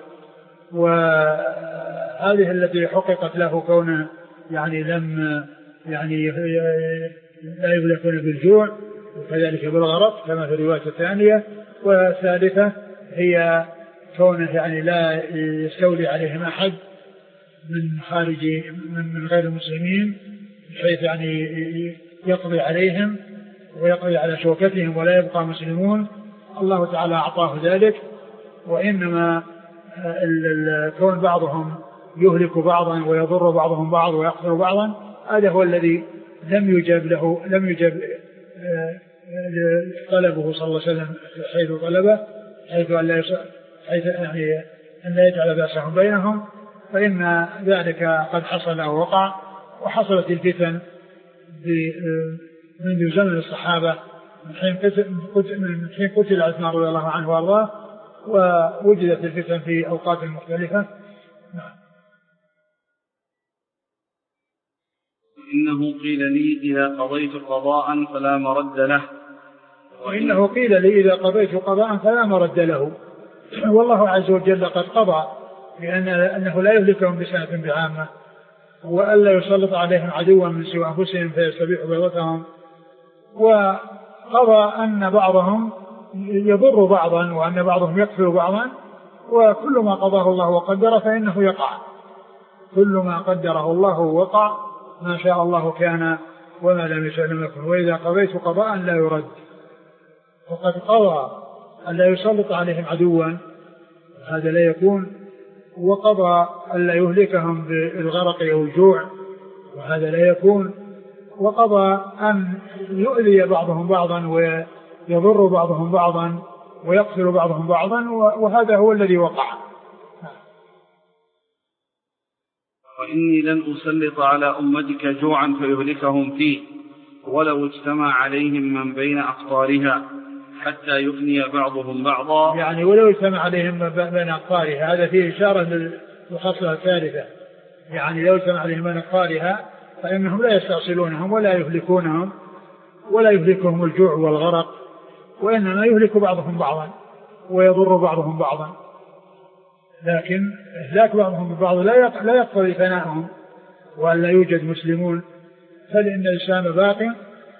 وهذه التي حققت له كونه يعني لم يعني لا يهلكون بالجوع، وكذلك بالغرق كما في الرواية الثانية. والثالثة هي كونه يعني لا يستولي عليهم أحد من خارج من غير المسلمين، بحيث يعني يقضي عليهم ويقضي على شوكتهم ولا يبقى مسلمون. الله تعالى أعطاه ذلك، وإنما كون بعضهم يهلك بعضا ويضر بعضهم بعض ويقتل بعضا، هذا هو الذي لم يجب طلبه صلى الله عليه وسلم حيث طلبه، حيث أن لا يجعل بأسهم بينهم، فإن ذلك قد حصل أو وقع. وحصلت الفتن منذ زمن الصحابة من حين قتل عثمان رضي الله عنه وارضاه، ووجدت الفتن في أوقات مختلفة. إنه قيل لي إذا قضيت قضاء فلا مرد له. وإنه قيل لي إذا قضيت قضاء فلا مرد له. والله عز وجل قد قضى أنه لا يهلكهم بسنة بعامة، وألا يسلط عليهم عدوا من سوى أنفسهم فيستبيح بيضتهم، وقضى أن بعضهم يضر بعضا وأن بعضهم يقتل بعضا، وكل ما قضاه الله وقدر فإنه يقع، كل ما قدره الله وقع، ما شاء الله كان وما لم يشأ لم يكن. وإذا قضيت قضاء لا يرد، وقد قضى أن لا يسلط عليهم عدوا، هذا لا يكون، وقضى أن لا يهلكهم بالغرق أو الجوع، وهذا لا يكون، وقضى أن يؤذي بعضهم بعضا ويضر بعضهم بعضا ويقتل بعضهم بعضا، وهذا هو الذي وقع. وإني لن أسلط على أمتك جوعا فيهلكهم فيه، ولو اجتمع عليهم من بين أقطارها حتى يفني بعضهم بعضا. يعني ولو اجتمع عليهم من بين أقطارها، هذا فيه إشارة للخصلة الثالثة. يعني لو اجتمع عليهم من أقطارها فإنهم لا يستأصلونهم ولا يهلكونهم ولا يهلكهم الجوع والغرق، وإنما يهلك بعضهم بعضا ويضر بعضهم بعضا. لكن إهلاك بعضهم ببعض لا يقتضي فناءهم وأن لا يوجد مسلمون، فلأن الإسلام باق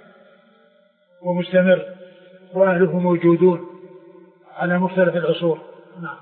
ومستمر وأهله موجودون على مختلف العصور. نعم.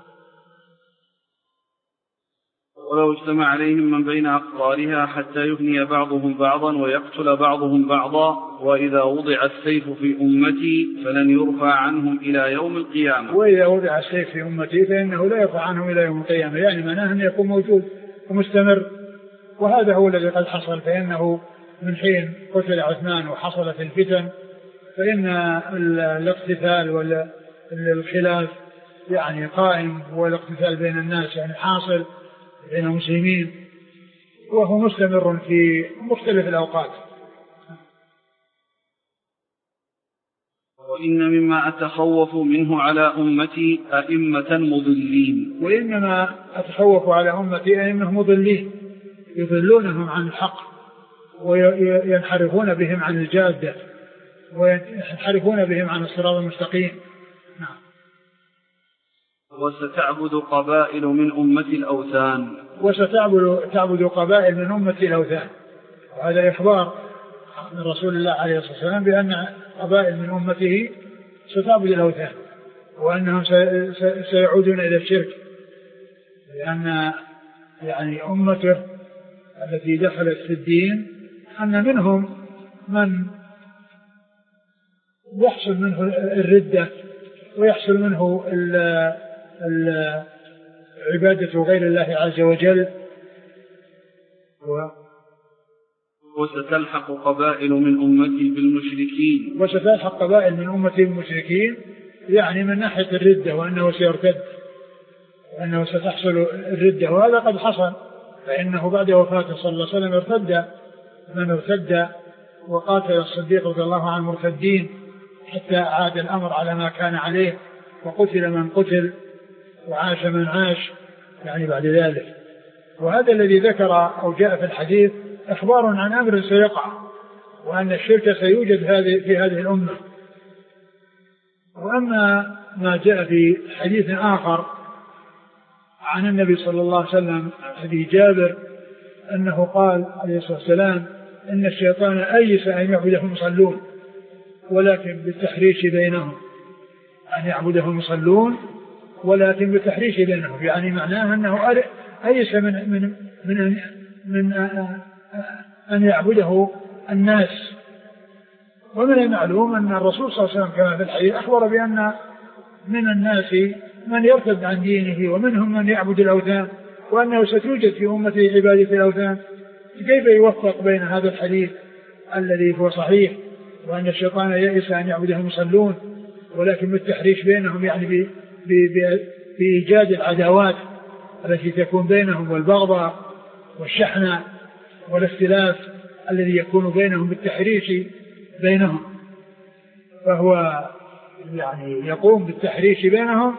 ولو اجتمع عليهم من بين أقطارها حتى يفني بعضهم بعضا ويقتل بعضهم بعضا، وإذا وضع السيف في أمتي فلن يرفع عنهم إلى يوم القيامة. وإذا وضع السيف في أمتي فإنه لا يرفع عنهم إلى يوم القيامة، يعني معناه أن يكون موجود ومستمر. وهذا هو الذي قد حصل، فإنه من حين قتل عثمان وحصلت الفتن فإن الاقتتال والخلاف يعني قائم، والاقتتال بين الناس يعني حاصل بين المسلمين، وهو مستمر في مختلف الأوقات. وإن مما أتخوف منه على أمتي أئمة مضلين. وإنما أتخوف على أمتي أئمة مضلين، يضلونهم عن الحق وينحرفون بهم عن الجادة وينحرفون بهم عن الصراط المستقيم. نعم. وستعبد قبائل من أمتي الأوثان. وستعبد قبائل من أمتي الأوثان، وهذا إخبار من رسول الله عليه الصلاة والسلام بأن قبائل من أمته ستعبد الأوثان، وأنهم سيعودون إلى الشرك، لأن يعني أمته التي دخلت في الدين أن منهم من يحصل منه الردة ويحصل منه عبادة غير الله عز وجل. وستلحق قبائل من أمتي بالمشركين. وستلحق قبائل من أمتي بالمشركين، يعني من ناحية الردة، وأنه سيرتد، وأنه ستحصل الردة، وهذا قد حصل، فإنه بعد وفاته صلى الله عليه وسلم ارتد من ارتد، وقاتل الصديق رضي الله عنه المرتدين حتى عاد الأمر على ما كان عليه، وقتل من قتل وعاش من عاش يعني بعد ذلك. وهذا الذي ذكر أو جاء في الحديث إخبار عن أمر سيقع، وأن الشرك سيوجد في هذه الأمة. وأما ما جاء في حديث آخر عن النبي صلى الله عليه وسلم حديث جابر أنه قال عليه الصلاة والسلام إن الشيطان أيس أن يعبده المصلون ولكن بالتحريش بينهم، أن يعبده المصلون ولكن بالتحريش بينهم، يعني معناه أنه أيس من أن يعبده الناس. ومن المعلوم أن الرسول صلى الله عليه وسلم كما في الحديث أخبر بأن من الناس من يرتد عن دينه ومنهم من يعبد الأوثان، وأنه ستوجد في أمته عبادة الأوثان. كيف يوفق بين هذا الحديث الذي هو صحيح وأن الشيطان يئس أن يعبده المصلون ولكن بالتحريش بينهم، يعني بإيجاد العداوات التي تكون بينهم والبغضاء والشحنة والاختلاف الذي يكون بينهم بالتحريش بينهم، فهو يعني يقوم بالتحريش بينهم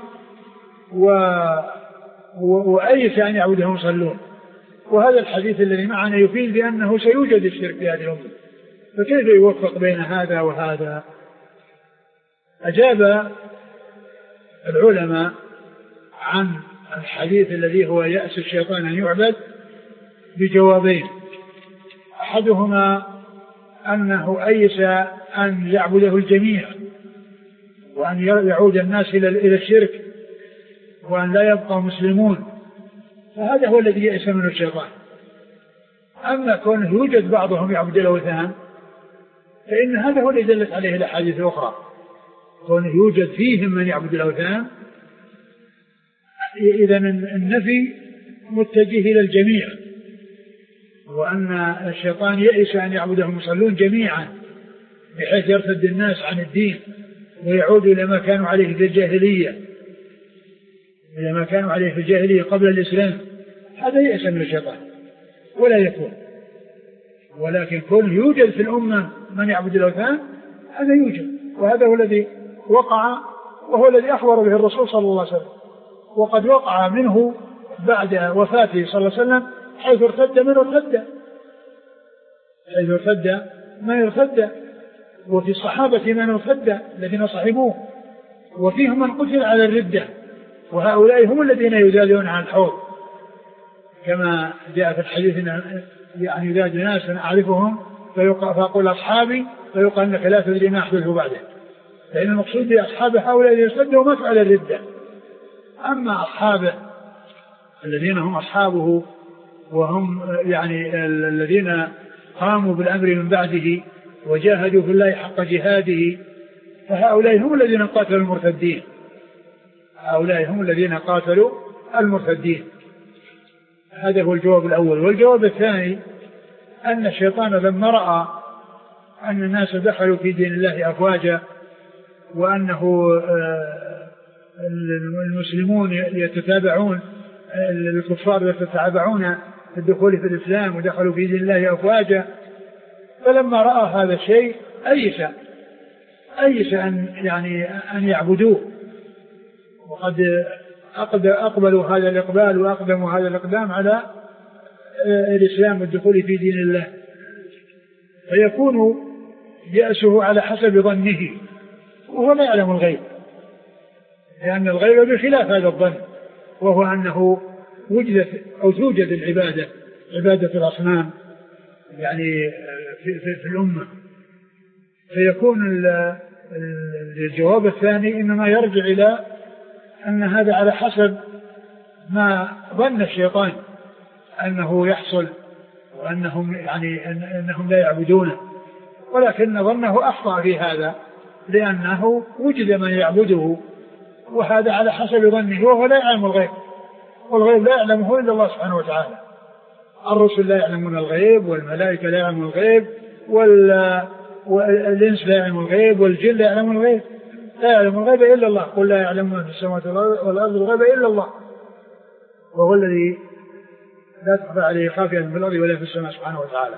وأيس أن يعبدهم صلون. وهذا الحديث الذي معنا يفيد بأنه سيوجد الشرك في هذه الأمة، فكيف يوفق بين هذا وهذا؟ أجاب العلماء عن الحديث الذي هو يأس الشيطان أن يعبد بجوابين. أحدهما أنه أيس أن يعبده الجميع وأن يعود الناس إلى الشرك وأن لا يبقى مسلمون، فهذا هو الذي يأس منه الشيطان. أما كونه يوجد بعضهم يعبد الأوثان فإن هذا هو الذي دلت عليه الأحاديث الأخرى، كونه يوجد فيهم من يعبد الأوثان، إذا النفي متجه إلى الجميع، وأن الشيطان يئس أن يعبده المصلون جميعا بحيث يرتد الناس عن الدين ويعودوا إلى ما كانوا عليه في الجاهلية، إلى ما كانوا عليه في الجاهلية قبل الإسلام. هذا يئس من الشيطان ولا يكون، ولكن كون يوجد في الأمة من يعبد الأوثان هذا يوجد، وهذا هو الذي وقع وهو الذي أخبر به الرسول صلى الله عليه وسلم، وقد وقع منه بعد وفاته صلى الله عليه وسلم حيث ارتد من ارتد، وفي الصحابة من ارتد الذين صحبوه، وفيهم من قتل على الردة، وهؤلاء هم الذين يزادون عن الحوض كما جاء في الحديث يعني يزاد ناس أعرفهم فأقول أصحابي فيقال أنك لا تدري ما أحدث بعده، لأن المقصود بأصحاب هؤلاء الذين ارتدوا وماتوا على الردة. أما أصحابه الذين هم أصحابه وهم يعني الذين قاموا بالأمر من بعده وجاهدوا في الله حق جهاده، فهؤلاء هم الذين قاتلوا المرتدين، هؤلاء هم الذين قاتلوا المرتدين. هذا هو الجواب الأول. والجواب الثاني أن الشيطان لما رأى أن الناس دخلوا في دين الله أفواجا، وأنه المسلمون يتتابعون، الكفار يتتابعون في الدخول في الإسلام ودخلوا في دين الله أفواجا، فلما رأى هذا الشيء أيس أن يعبدوه، وقد أقبلوا هذا الإقبال وأقدموا هذا الإقدام على الإسلام والدخول في دين الله، فيكون يأسه على حسب ظنه، وهو لا يعلم الغيب، لأن الغيب بخلاف هذا الظن، وهو أنه وجدت أو توجد العبادة، عبادة الأصنام يعني في الأمة. فيكون الجواب الثاني إنما يرجع إلى أن هذا على حسب ما ظن الشيطان أنه يحصل، وأنهم أنهم لا يعبدونه، ولكن ظنه أخطأ في هذا لأنه وجد من يعبده، وهذا على حسب ظنه، وهو لا يعلم الغيب، والغيب لا يعلمه إلا الله سبحانه وتعالى. الرسل لا يعلمون الغيب، والملائكة لا يعلمون الغيب، والإنس لا يعلمون الغيب، والجن لا يعلمون الغيب. لا يعلم الغيب إلا الله. قل لا يعلم من في السماوات والأرض الغيب إلا الله، وهو الذي لا تخفى عليه خافية في الأرض ولا في السماء سبحانه وتعالى.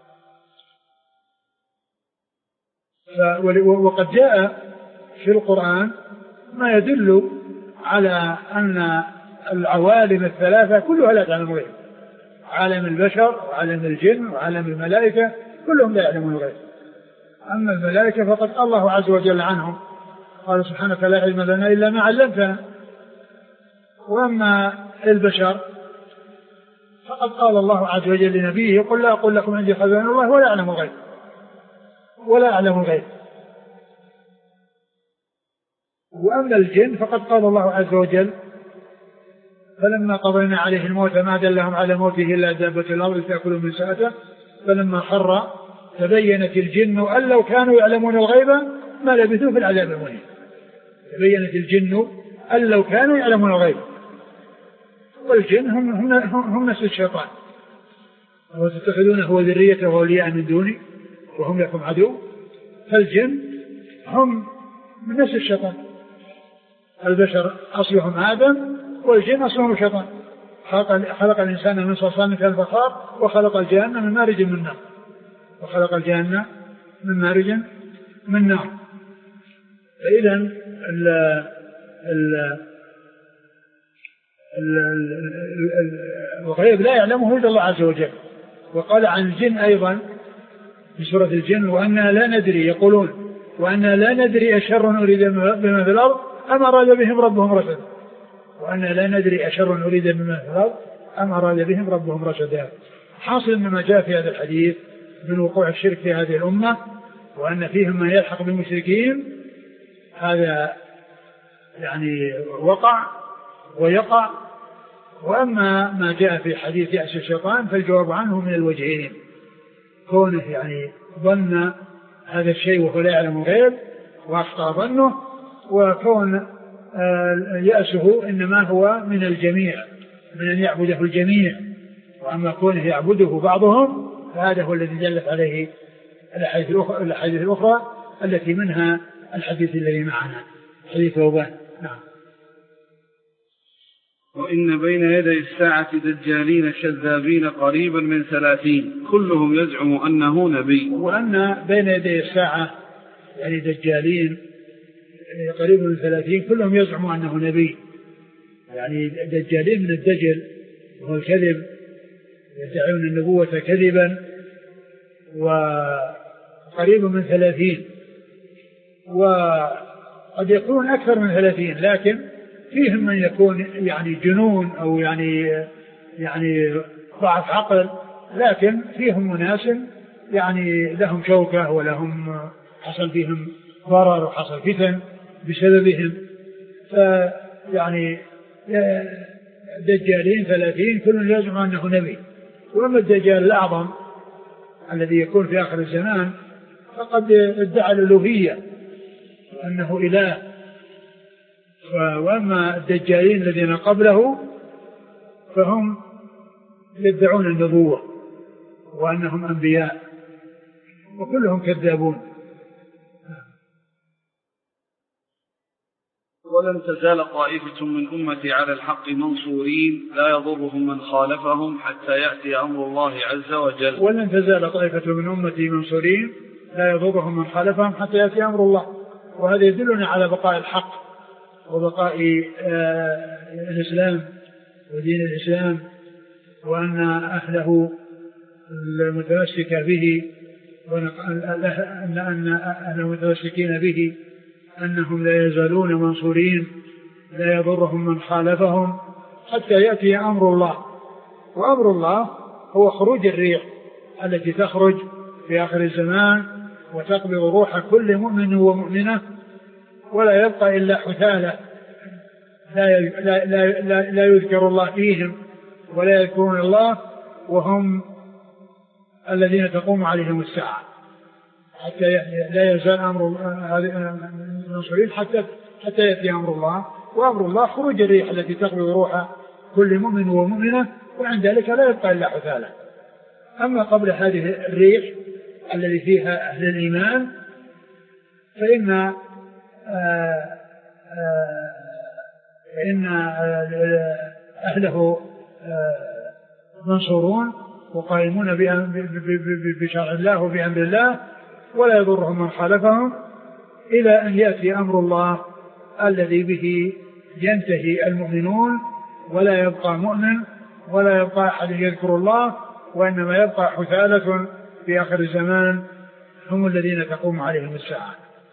وقد جاء في القرآن ما يدل على أن العوالم الثلاثة كلها لا تعلم الغيب. عالم البشر وعالم الجن وعالم الملائكة كلهم لا يعلمون الغيب. أما الملائكة فقد الله عز وجل عنهم، قال سبحانك لا علم لنا إلا ما علمتنا. وأما البشر فقد قال الله عز وجل لنبيه قل لا أقول لكم عندي خزائن الله ولا أعلم الغيب ولا أعلم الغيب. وأما الجن فقد قال الله عز وجل فلما قضينا عليه الموت ما دلهم على موته إلا دابة الأرض تأكل من سأته فلما خر تبينت الجن أن لو كانوا يعلمون الغيب ما لبثوا في العذاب المهين. تبينت الجن أن لو كانوا يعلمون الغيب. والجن هم نفس الشيطان، وتتخذونه وذريته أولياء من دوني وهم لكم عدو. فالجن هم من نفس الشيطان. البشر أصلهم آدم والجن أصلهم الشيطان. خلق الإنسان من صلصال كالفخار وخلق الجان من مارج من نار. وخلق الجان من مارج من نار. فإذا الغيب لا يعلمه إلا الله عز وجل. وقال عن الجن أيضا في سورة الجن وأننا لا ندري، يقولون وأننا لا ندري أشر أريد بما في الأرض أم أراد بهم ربهم رشدا. وأننا لا ندري أشر أريد بما في الأرض أم أراد بهم ربهم رشدا. حاصل مما جاء في هذا الحديث من وقوع الشرك في هذه الأمة وأن فيهم من يلحق بالمشركين، هذا يعني وقع ويقع. وأما ما جاء في حديث يأس الشيطان فالجواب عنه من الوجهين، كونه يعني ظن هذا الشيء وهو لا يعلم الغيب وأخطأ ظنه، وكون يأسه إنما هو من الجميع، من أن يعبده الجميع. وأما كونه يعبده بعضهم فهذا هو الذي دلت عليه الأحاديث الأخرى التي منها الحديث الذي معنا حديث ثوبان. نعم. وإن بين يدي الساعة دجالين شذابين قريبا من 30 كلهم يزعم أنه نبي. وأن بين يدي الساعة يعني دجالين قريبا من 30 كلهم يزعم أنه نبي. يعني دجالين من الدجل وهو الكذب، يدعون النبوة كذبا، وقريبا من 30 وقد يكون أكثر من 30، لكن فيهم من يكون يعني جنون أو يعني ضعف عقل، لكن فيهم أناس يعني لهم شوكة ولهم حصل فيهم ضرر وحصل فتن بسببهم. فيعني دجالين 30 كل يزعم أنه نبي. وأما الدجال الأعظم الذي يكون في آخر الزمان فقد ادعى الألوهية أنه إله. وأما الدجالين الذين قبله فهم يدعون النبوة وأنهم أنبياء، وكلهم كذابون. ولن تزال طائفة من أمتي على الحق منصورين لا يضرهم من خالفهم حتى يأتي أمر الله عز وجل. ولن تزال طائفة من أمتي منصورين لا يضرهم من خالفهم حتى يأتي أمر الله. وهذا يدلنا على بقاء الحق وبقاء الإسلام ودين الإسلام، وأن أهله المتمسك به أن أهل المتمسكين به أنهم لا يزالون منصورين لا يضرهم من خالفهم حتى يأتي أمر الله. وأمر الله هو خروج الريح التي تخرج في آخر الزمان وتقبض روح كل مؤمن ومؤمنة، ولا يبقى إلا حثالة لا يذكر الله فيهم ولا يذكرون الله، وهم الذين تقوم عليهم الساعة. حتى لا يزال أمر المنصورين حتى يأتي أمر الله. وأمر الله خروج الريح التي تقبض روح كل مؤمن ومؤمنة، وعند ذلك لا يبقى إلا حثالة. أما قبل هذه الريح الذي فيها أهل الإيمان فإن أهله منصورون وقائمون بشرع الله وبأمر الله، ولا يضرهم من خالفهم إلى أن يأتي أمر الله الذي به ينتهي المؤمنون ولا يبقى مؤمن ولا يبقى أحد يذكر الله، وإنما يبقى حثالة في آخر الزمان هم الذين تقوم عليهم الساعة.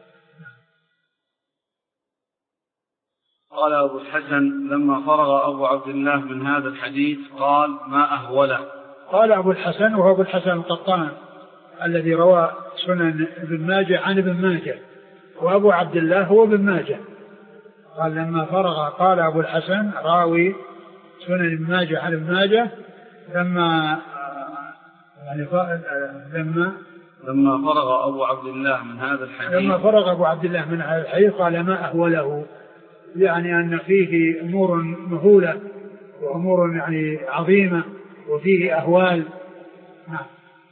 قال أبو الحسن لما فرغ أبو عبد الله من هذا الحديث قال ما أهوله. قال أبو الحسن وهو أبو الحسن القطان الذي روى سنن ابن ماجه عن ابن ماجه، وأبو عبد الله هو ابن ماجه. قال لما فرغ، قال أبو الحسن راوي سنن ابن ماجه عن ابن ماجه لما فرغ أبو عبد الله من هذا الحديث، لما فرغ أبو عبد الله من هذا الحديث قال ما أهوله، يعني أن فيه أمور مهولة وأمور يعني عظيمة وفيه أهوال. نعم.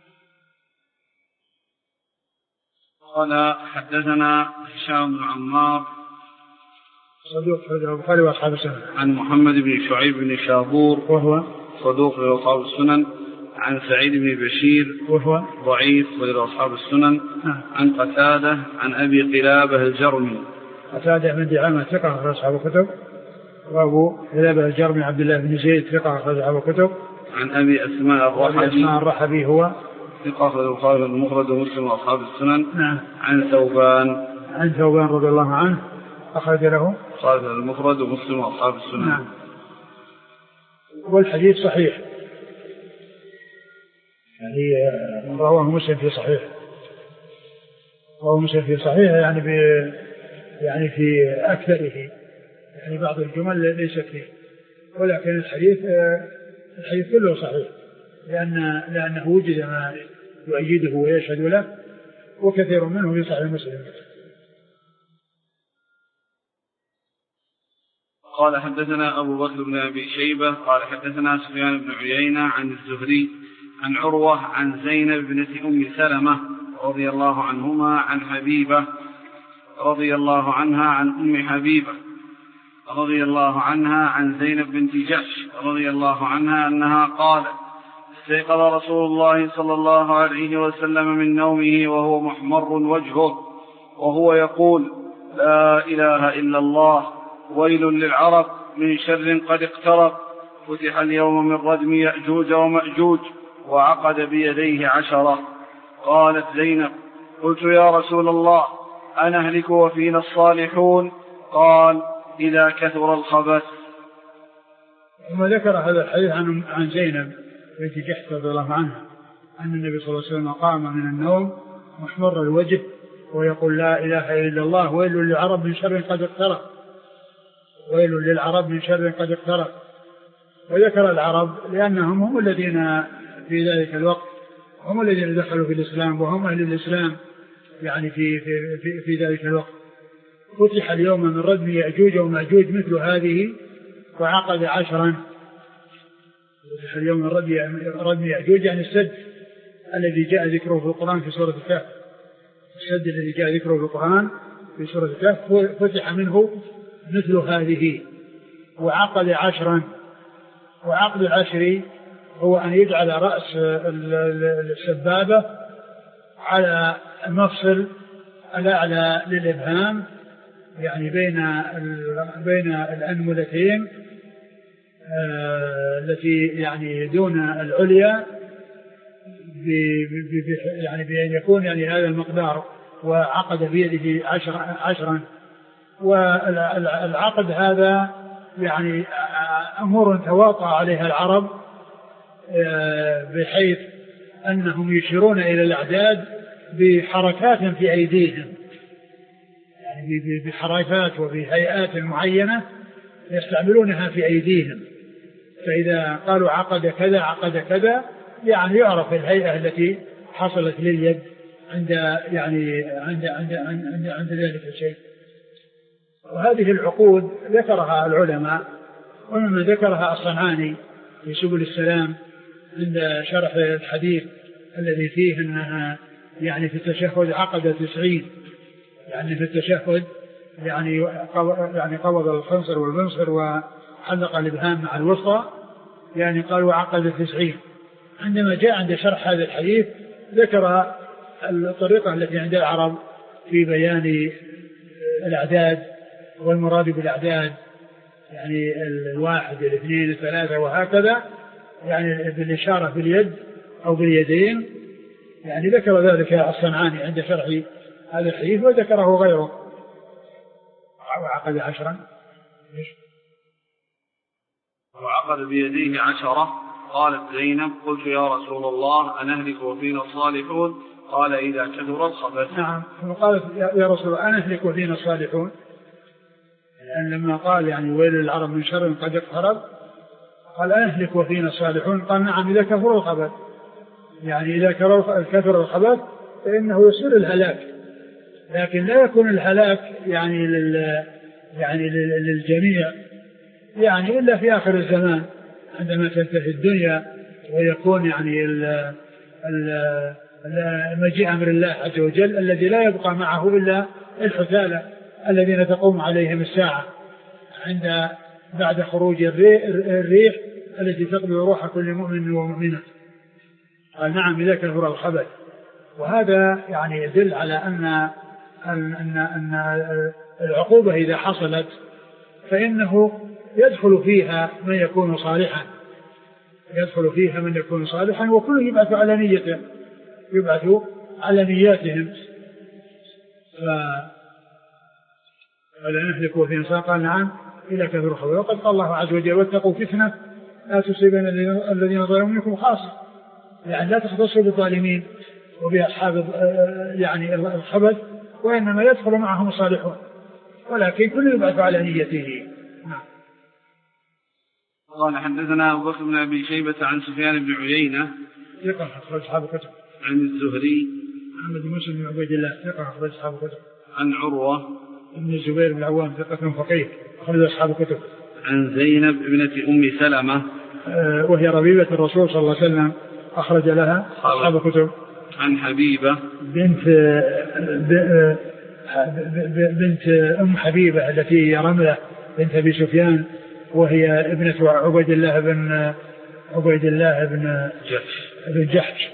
قال حدثنا هشام بن عمار صدوق البخاري وأصحاب السنن، عن محمد بن شعيب بن شابور وهو صدوق لأصحاب السنن، عن سعيد بن بشير وهو ضعيف ولأصحاب السنن، عن قتادة عن أبي قلابة الجرمي. قتادة بن دعامة ثقة أخرج أصحاب الكتب، وأبو قلابة الجرمي عبد الله بن زيد ثقة أخرج أصحاب الكتب. عن أبي أسماء الرحبي هو ثقة أخرج البخاري المفرد ومسلم وأصحاب السنن. نعم. عن ثوبان رضي الله عنه أخرج له البخاري المفرد ومسلم وأصحاب السنن. نعم. والحديث صحيح، يعني رواه مسلم في صحيح، يعني في أكثره، يعني بعض الجمل ليست فيه، ولكن الحديث كله صحيح، لأنه وجد ما يؤيده ويشهد له، وكثير منه في صحيح مسلم. قال حدثنا أبو بكر بن أبي شيبة قال حدثنا سفيان بن عيينة عن الزهري عن عروة عن زينب بنت أم سلمة رضي الله عنهما عن حبيبة رضي الله عنها عن أم حبيبة رضي الله عنها عن زينب بنت جحش رضي الله عنها أنها قالت استيقظ رسول الله صلى الله عليه وسلم من نومه وهو محمر وجهه وهو يقول لا إله إلا الله ويل للعرب من شر قد اقترب فتح اليوم من ردم يأجوج ومأجوج وعقد بيديه 10. قالت زينب قلت يا رسول الله أنهلك وفينا الصالحون؟ قال إذا كثر الخبث. ثم ذكر هذا الحديث عن زينب بنت جحش رضي الله عنها أن النبي صلى الله عليه وسلم قام من النوم محمر الوجه ويقول لا إله إلا الله ويل للعرب من شر قد اقترب، ويل للعرب من شر قد اقترب. وذكر العرب لأنهم هم الذين في ذلك الوقت هم الذين دخلوا في الإسلام وهم أهل الإسلام يعني في ذلك الوقت. فتح اليوم من ردم يأجوج ومأجوج مثل هذه وعقد 10. فتح اليوم من ردم يأجوج يعني السد الذي جاء ذكره في القرآن في سورة الكهف، السد الذي جاء ذكره في القرآن في سورة الكهف فتح منه مثل هذه وعقد 10. وعقد 10 هو أن يجعل رأس السبابة على المفصل الأعلى للإبهام، يعني بين الأنملتين التي يعني دون العليا، يعني بأن يكون يعني هذا المقدار، وعقد بيده 10. والعقد هذا يعني أمور تواطأ عليها العرب بحيث أنهم يشيرون إلى الأعداد بحركات في أيديهم، يعني بحركات وبهيئات معينة يستعملونها في أيديهم، فإذا قالوا عقد كذا عقد كذا يعني يعرف الهيئة التي حصلت لليد عند ذلك الشيء. وهذه العقود ذكرها العلماء ومما ذكرها الصنعاني في سبل السلام عند شرح الحديث الذي فيه أنها يعني في التشهد عقد 90، يعني في التشهد يعني قبض الخنصر والمنصر وحلق الإبهام مع الوسطى، يعني قال وعقد 90. عندما جاء عند شرح هذا الحديث ذكر الطريقة التي عند العرب في بيان الأعداد والمراد بالأعداد، يعني 1 2 3 وهكذا، يعني بالإشارة باليد أو باليدين. يعني ذكر ذلك الصنعاني عند شرح هذا الحديث وذكره غيره. وعقد 10 وعقد بيديه 10. قالت زينب قلت يا رسول الله أنهلك وفينا الصالحون؟ قال إذا كثر الخبث. نعم. قالت يا رسول الله أنهلك وفينا الصالحون، لأن لما قال يعني ويل للعرب من شر قد اقترب قال أنهلك وفينا الصالحون، قال نعم إذا كثر الخبث، يعني إذا كثر الخبث فإنه يصير الهلاك، لكن لا يكون الهلاك يعني للجميع، يعني إلا في آخر الزمان عندما تنتهي الدنيا ويكون يعني مجيء أمر الله عز وجل الذي لا يبقى معه إلا الحثالة الذين تقوم عليهم الساعة بعد خروج الريح التي تقبض روح كل مؤمن ومؤمنة. قال نعم إذا كثر الخبث. وهذا يعني يدل على أن العقوبة إذا حصلت فإنه يدخل فيها من يكون صالحا، وكل يبعث على نيته، يبعث على نياتهم. فلا نهلك وفينا صالحا، قال نعم إلى كثر الخبث. وقد قال الله عز وجل واتقوا فتنة لا تصيبن الذين ظلموا منكم خاصة، يعني لا تختصوا بالظالمين وبأصحاب يعني الخبث، وإنما يدخل معهم الصالحون، ولكن كل يبعث على نيته. قال حدثنا أبو بكر بن أبي شيبة عن سفيان بن عيينة ثقة أخرج أصحاب الكتب. عن الزهري محمد بن مسلم بن عبيد الله ثقة أخرج أصحاب الكتب. عن عروة بن الزبير بن العوام ثقة فقيه أخرج أصحاب الكتب. عن زينب ابنة أم سلمة وهي ربيبة الرسول صلى الله عليه وسلم أخرج لها أصحاب الكتب. عن حبيبة بنت أم حبيبة التي هي رملة بنت أبي سفيان، وهي ابنة عبيد الله بن جحش.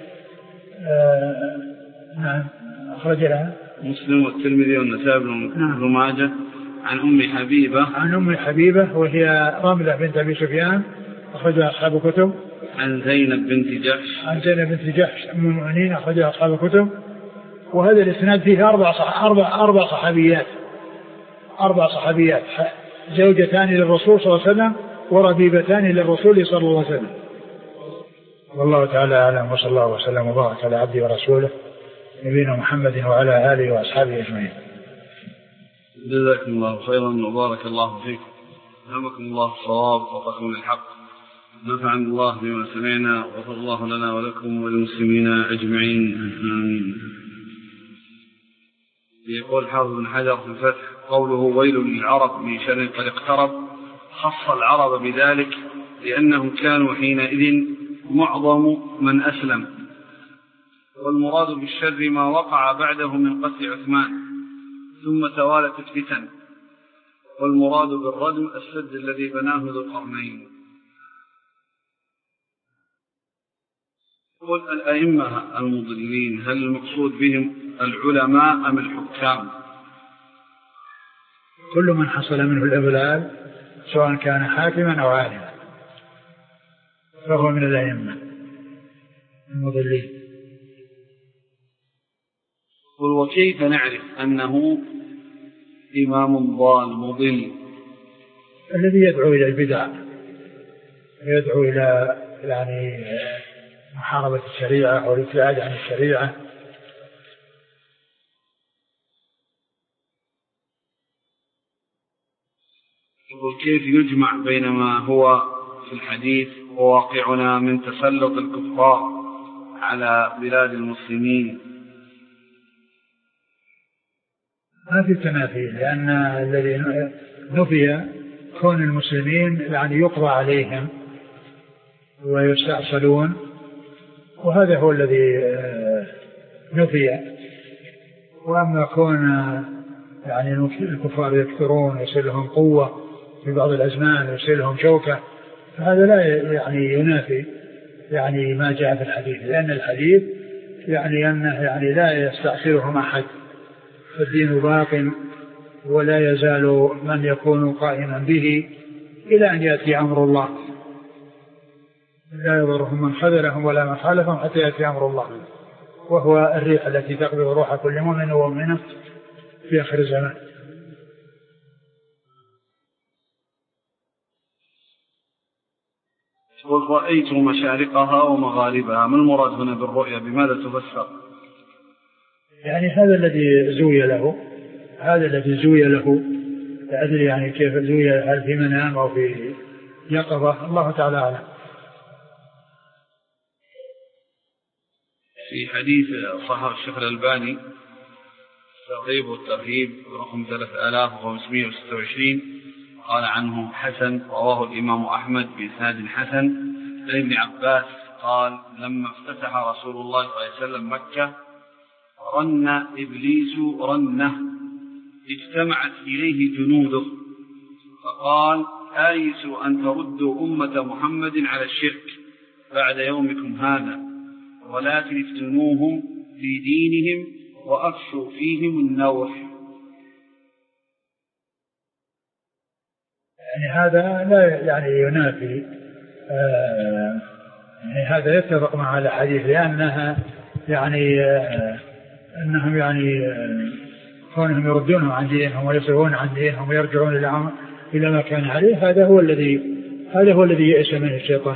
نعم أخرج لها مسلم والترمذي والنسائي بن ماجه. عن أم حبيبة وهي رملة بنت أبي سفيان أخرجها أصحاب الكتب. عن زينب بنت جحش أم المؤمنين أخرجها أصحاب الكتب. وهذا الإسناد فيه أربع صحابيات زوجتان للرسول صلى الله عليه وسلم وربيبتان للرسول صلى الله عليه وسلم. والله تعالى أعلم، وصلى الله وسلم وبارك على عبده ورسوله نبينا محمد وعلى آله وأصحابه أجمعين. جزاكم الله خيرا وبارك الله فيكم، ألهمكم الله الصواب ووفقكم للحق، نفعنا الله بما سمعنا وغفر الله لنا ولكم وللمسلمين أجمعين آمين. يقول حافظ بن حجر في الفتح قوله ويل للعرب من شر قد اقترب، خص العرب بذلك لأنهم كانوا حينئذ معظم من أسلم، والمراد بالشر ما وقع بعده من قتل عثمان ثم توالت الفتن، والمراد بالردم السد الذي بناه ذو القرنين. قل الأئمة المضلين هل المقصود بهم العلماء أم الحكام؟ كل من حصل منه الإضلال سواء كان حاكما أو عالما فهو من الأئمة المضلين. قل وكيف نعرف أنه إمام ضال مضل؟ الذي يدعو إلى البدع، يدعو إلى يعني محاربة الشريعة أو الابتعاد عن الشريعة. وكيف يجمع بين ما هو في الحديث وواقعنا من تسلط الكفار على بلاد المسلمين؟ ما في تنافي، لأن الذي نفي كون المسلمين يعني يقضى عليهم ويستأصلون، وهذا هو الذي نفي. وأما كون يعني الكفار يكثرون ويصير لهم قوة في بعض الأزمان ويصير لهم شوكة، فهذا لا يعني ينافي يعني ما جاء في الحديث، لأن الحديث يعني أنه يعني لا يستأصلهم أحد، فالدين باق ولا يزال من يكون قائما به إلى أن يأتي أمر الله، لا يضرهم من خذلهم ولا من خالفهم حتى يأتي أمر الله، وهو الريح التي تقبض روح كل مؤمن ومؤمنة في آخر الزمان. رأيت مشارقها ومغاربها، ما المراد هنا بالرؤيا؟ بماذا تفسر؟ يعني هذا الذي زوي له، لا أدري يعني كيف زوي، هل في منام أو في يقظة، الله تعالى أعلم. في حديث صحيح الشيخ الألباني الترغيب والترهيب رقم 3526 قال عنه حسن، رواه الإمام أحمد بإسناد حسن عن ابن عباس قال لما افتتح رسول الله صلى الله عليه وسلم مكة رن إبليس رنه اجتمعت إليه جنوده فقال آيس أن تردوا أمة محمد على الشرك بعد يومكم هذا ولكن افتنوهم في دينهم وأفشوا فيهم النوح. يعني هذا لا يعني ينافي، يعني هذا يتفق مع الحديث، لأنها يعني أنهم يعني كونهم يردونهم عن دينهم ويصرفون عن دينهم ويرجعون إلى ما كان عليه، هذا هو الذي يئس منه الشيطان.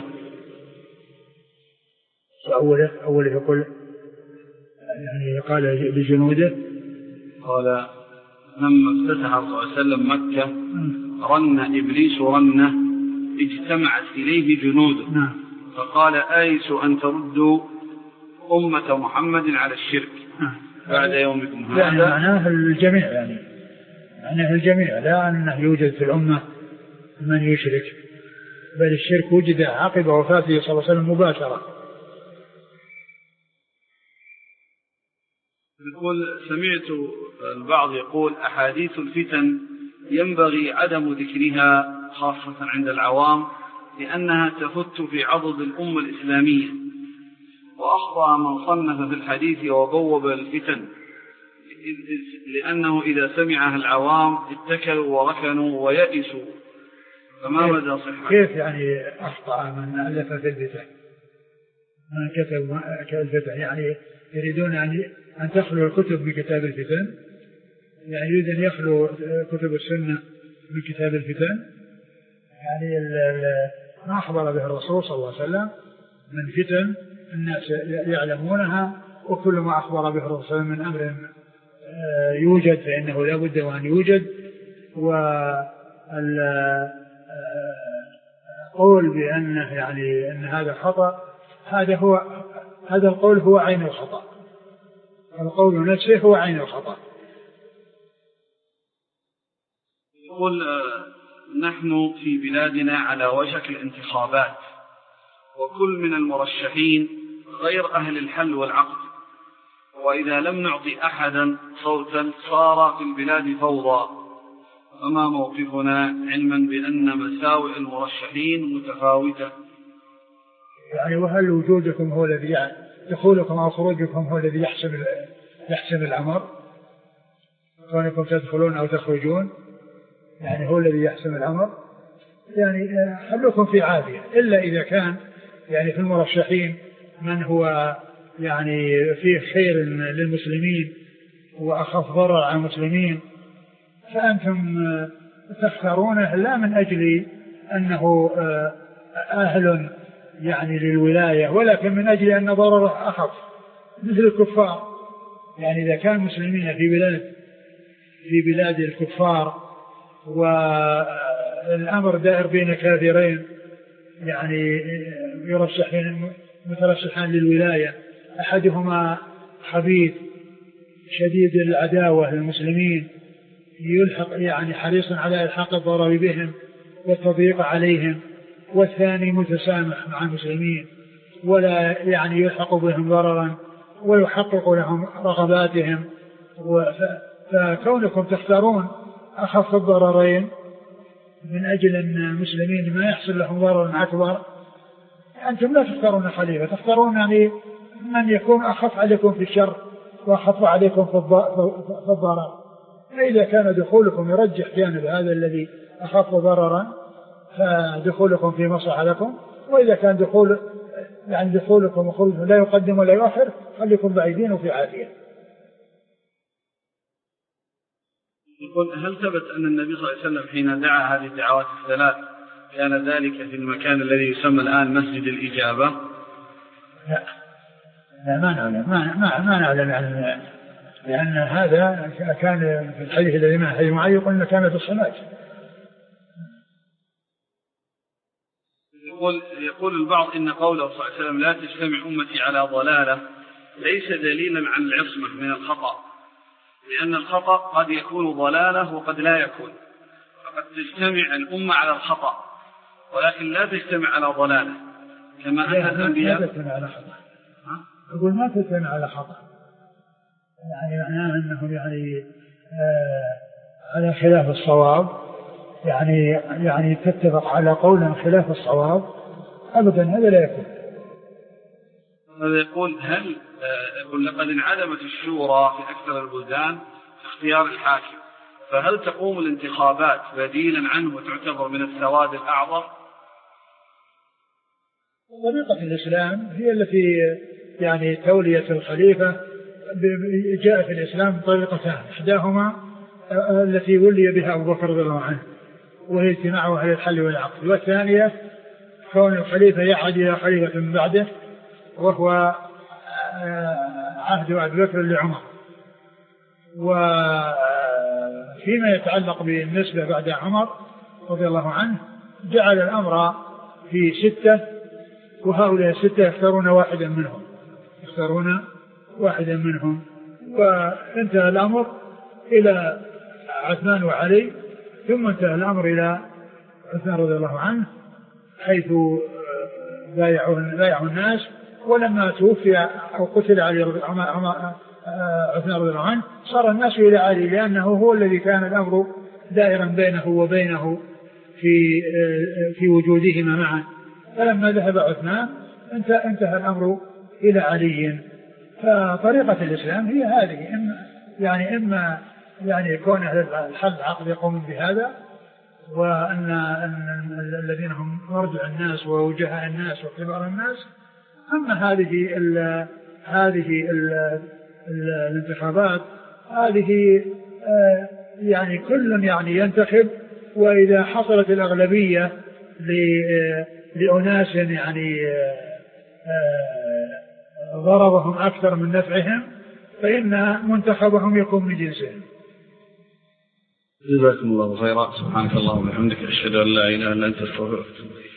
أوله يقول يعني قال لجنوده، قال لما افتتح صلى الله عليه وسلم مكة رن إبليس رنه اجتمعت إليه جنوده فقال آيس أن تردوا أمة محمد على الشرك بعد يومكم هذا. يعني معناه الجميع، يعني معناه الجميع، لا أنه يوجد في الأمة من يشرك، بل الشرك وجد عقب وفاته صلى الله عليه وسلم مباشرة. يقول سمعت البعض يقول أحاديث الفتن ينبغي عدم ذكرها خاصة عند العوام لأنها تفت في عضد الأمة الإسلامية، وأخطأ من صنف في الحديث وبوب الفتن لأنه إذا سمعها العوام اتكلوا وركنوا ويئسوا، فما مدى صحة؟ كيف يعني أخطأ من ألف في الفتن؟ من كتب الفتن يعني يريدون أن تخلو الكتب من كتاب الفتن، يعني يريد أن يخلو كتب السنة من كتاب الفتن، يعني ما أخبر به الرسول صلى الله عليه وسلم من فتن الناس يعلمونها، وكل ما أخبر به الرسول من أمر يوجد فإنه لا بد وأن يوجد. والقول بأنه يعني أن هذا خطأ، هذا القول هو عين الخطأ، القول نفسه هو عين الخطأ. يقول نحن في بلادنا على وشك الانتخابات، وكل من المرشحين غير أهل الحل والعقد، وإذا لم نعطي أحدا صوتا صار في البلاد فوضى، فما موقفنا علما بأن مساوئ المرشحين متفاوتة؟ يعني وهل وجودكم هو الذي دخولكم أو خروجكم هو الذي يحسم الأمر؟ كونكم تدخلون أو تخرجون يعني هو الذي يحسم الأمر؟ يعني خلوكم في عافية، إلا إذا كان يعني في المرشحين من هو يعني فيه خير للمسلمين وأخف ضرر على المسلمين، فأنتم تختارونه لا من أجل أنه أهل يعني للولاية، ولكن من أجل أن ضرره أخف، مثل الكفار. يعني إذا كان مسلمين في بلاد الكفار والأمر دائر بين كافرين يعني مترشحان للولاية، أحدهما خبيث شديد العداوة للمسلمين يلحق يعني حريص على إلحاق الضرر بهم، والتضييق عليهم، والثاني متسامح مع المسلمين ولا يعني يلحق بهم ضررا ويحقق لهم رغباتهم. فكونكم تختارون أخف الضررين من أجل أن المسلمين ما يحصل لهم ضرر أكبر، أنتم لا تختارون خليفة، تختارون يعني من يكون أخف عليكم في الشر وأخف عليكم في الضرر. فإذا كان دخولكم يرجح جانب هذا الذي أخف ضررا فدخولكم في مصلحة لكم، وإذا كان دخولكم وخروجكم لا يقدم ولا يؤخر خليكم بعيدين وفي عافية. يقول هل ثبت أن النبي صلى الله عليه وسلم حين دعا هذه الدعوات الثلاث كان ذلك في المكان الذي يسمى الآن مسجد الإجابة؟ لا ما نعلم عن، لأن هذا كان في الحديث الذي معه حديث معي يقول كان في الصلاة. يقول البعض إن قوله صلى الله عليه وسلم لا تجتمع أمتي على ضلالة ليس دليلا عن العصمة من الخطأ، لأن الخطأ قد يكون ضلالة وقد لا يكون، فقد تجتمع الأمة على الخطأ ولكن لا تجتمع على ضلالة كما أن الأنبياء. لا تجتمع على خطأ، أقول ما تجتمع على خطأ، يعني معناه أنهم يعني على خلاف الصواب، يعني تتفق على قول خلاف الصواب أبدا، هذا لا يكون. هذا يقول هل يقول لقد انعدمت الشورى في أكثر البلدان في اختيار الحاكم، فهل تقوم الانتخابات بديلا عنه وتعتبر من السواد الأعظم؟ طريقة الإسلام هي التي يعني تولية الخليفة جاء في الإسلام طريقتان، إحداهما التي ولي بها أبو بكر رضي الله عنه وهي اجتماعه على الحل والعقد، والثانية كون الخليفة يعهد إلى خليفة من بعده وهو عهد أبي بكر لعمر. وفيما يتعلق بالنسبة بعد عمر رضي الله عنه جعل الأمر في 6، وهؤلاء 6 يختارون واحدا منهم، وانتهى الأمر إلى عثمان وعلي، ثم انتهى الأمر إلى عثمان رضي الله عنه حيث بايعوا الناس، ولما توفي أو قتل عثمان رضي الله عنه صار الناس إلى علي، لأنه هو الذي كان الأمر دائرا بينه وبينه في وجودهما معا. فلما ذهب عثمان انتهى الأمر إلى علي. فطريقة الإسلام هي هذه، إما يكون أهل الحل عقد يقومون بهذا، وأن الذين هم مرجع الناس ووجهاء الناس وكبار الناس. أما هذه الانتخابات هذه يعني كل ينتخب، وإذا حصلت الأغلبية لأناس ضررهم أكثر من نفعهم فإن منتخبهم يكون من جنسهم. جزاكم الله خيرا. سبحانك اللهم وبحمدك أشهد أن لا إله إلا أنت أستغفرك.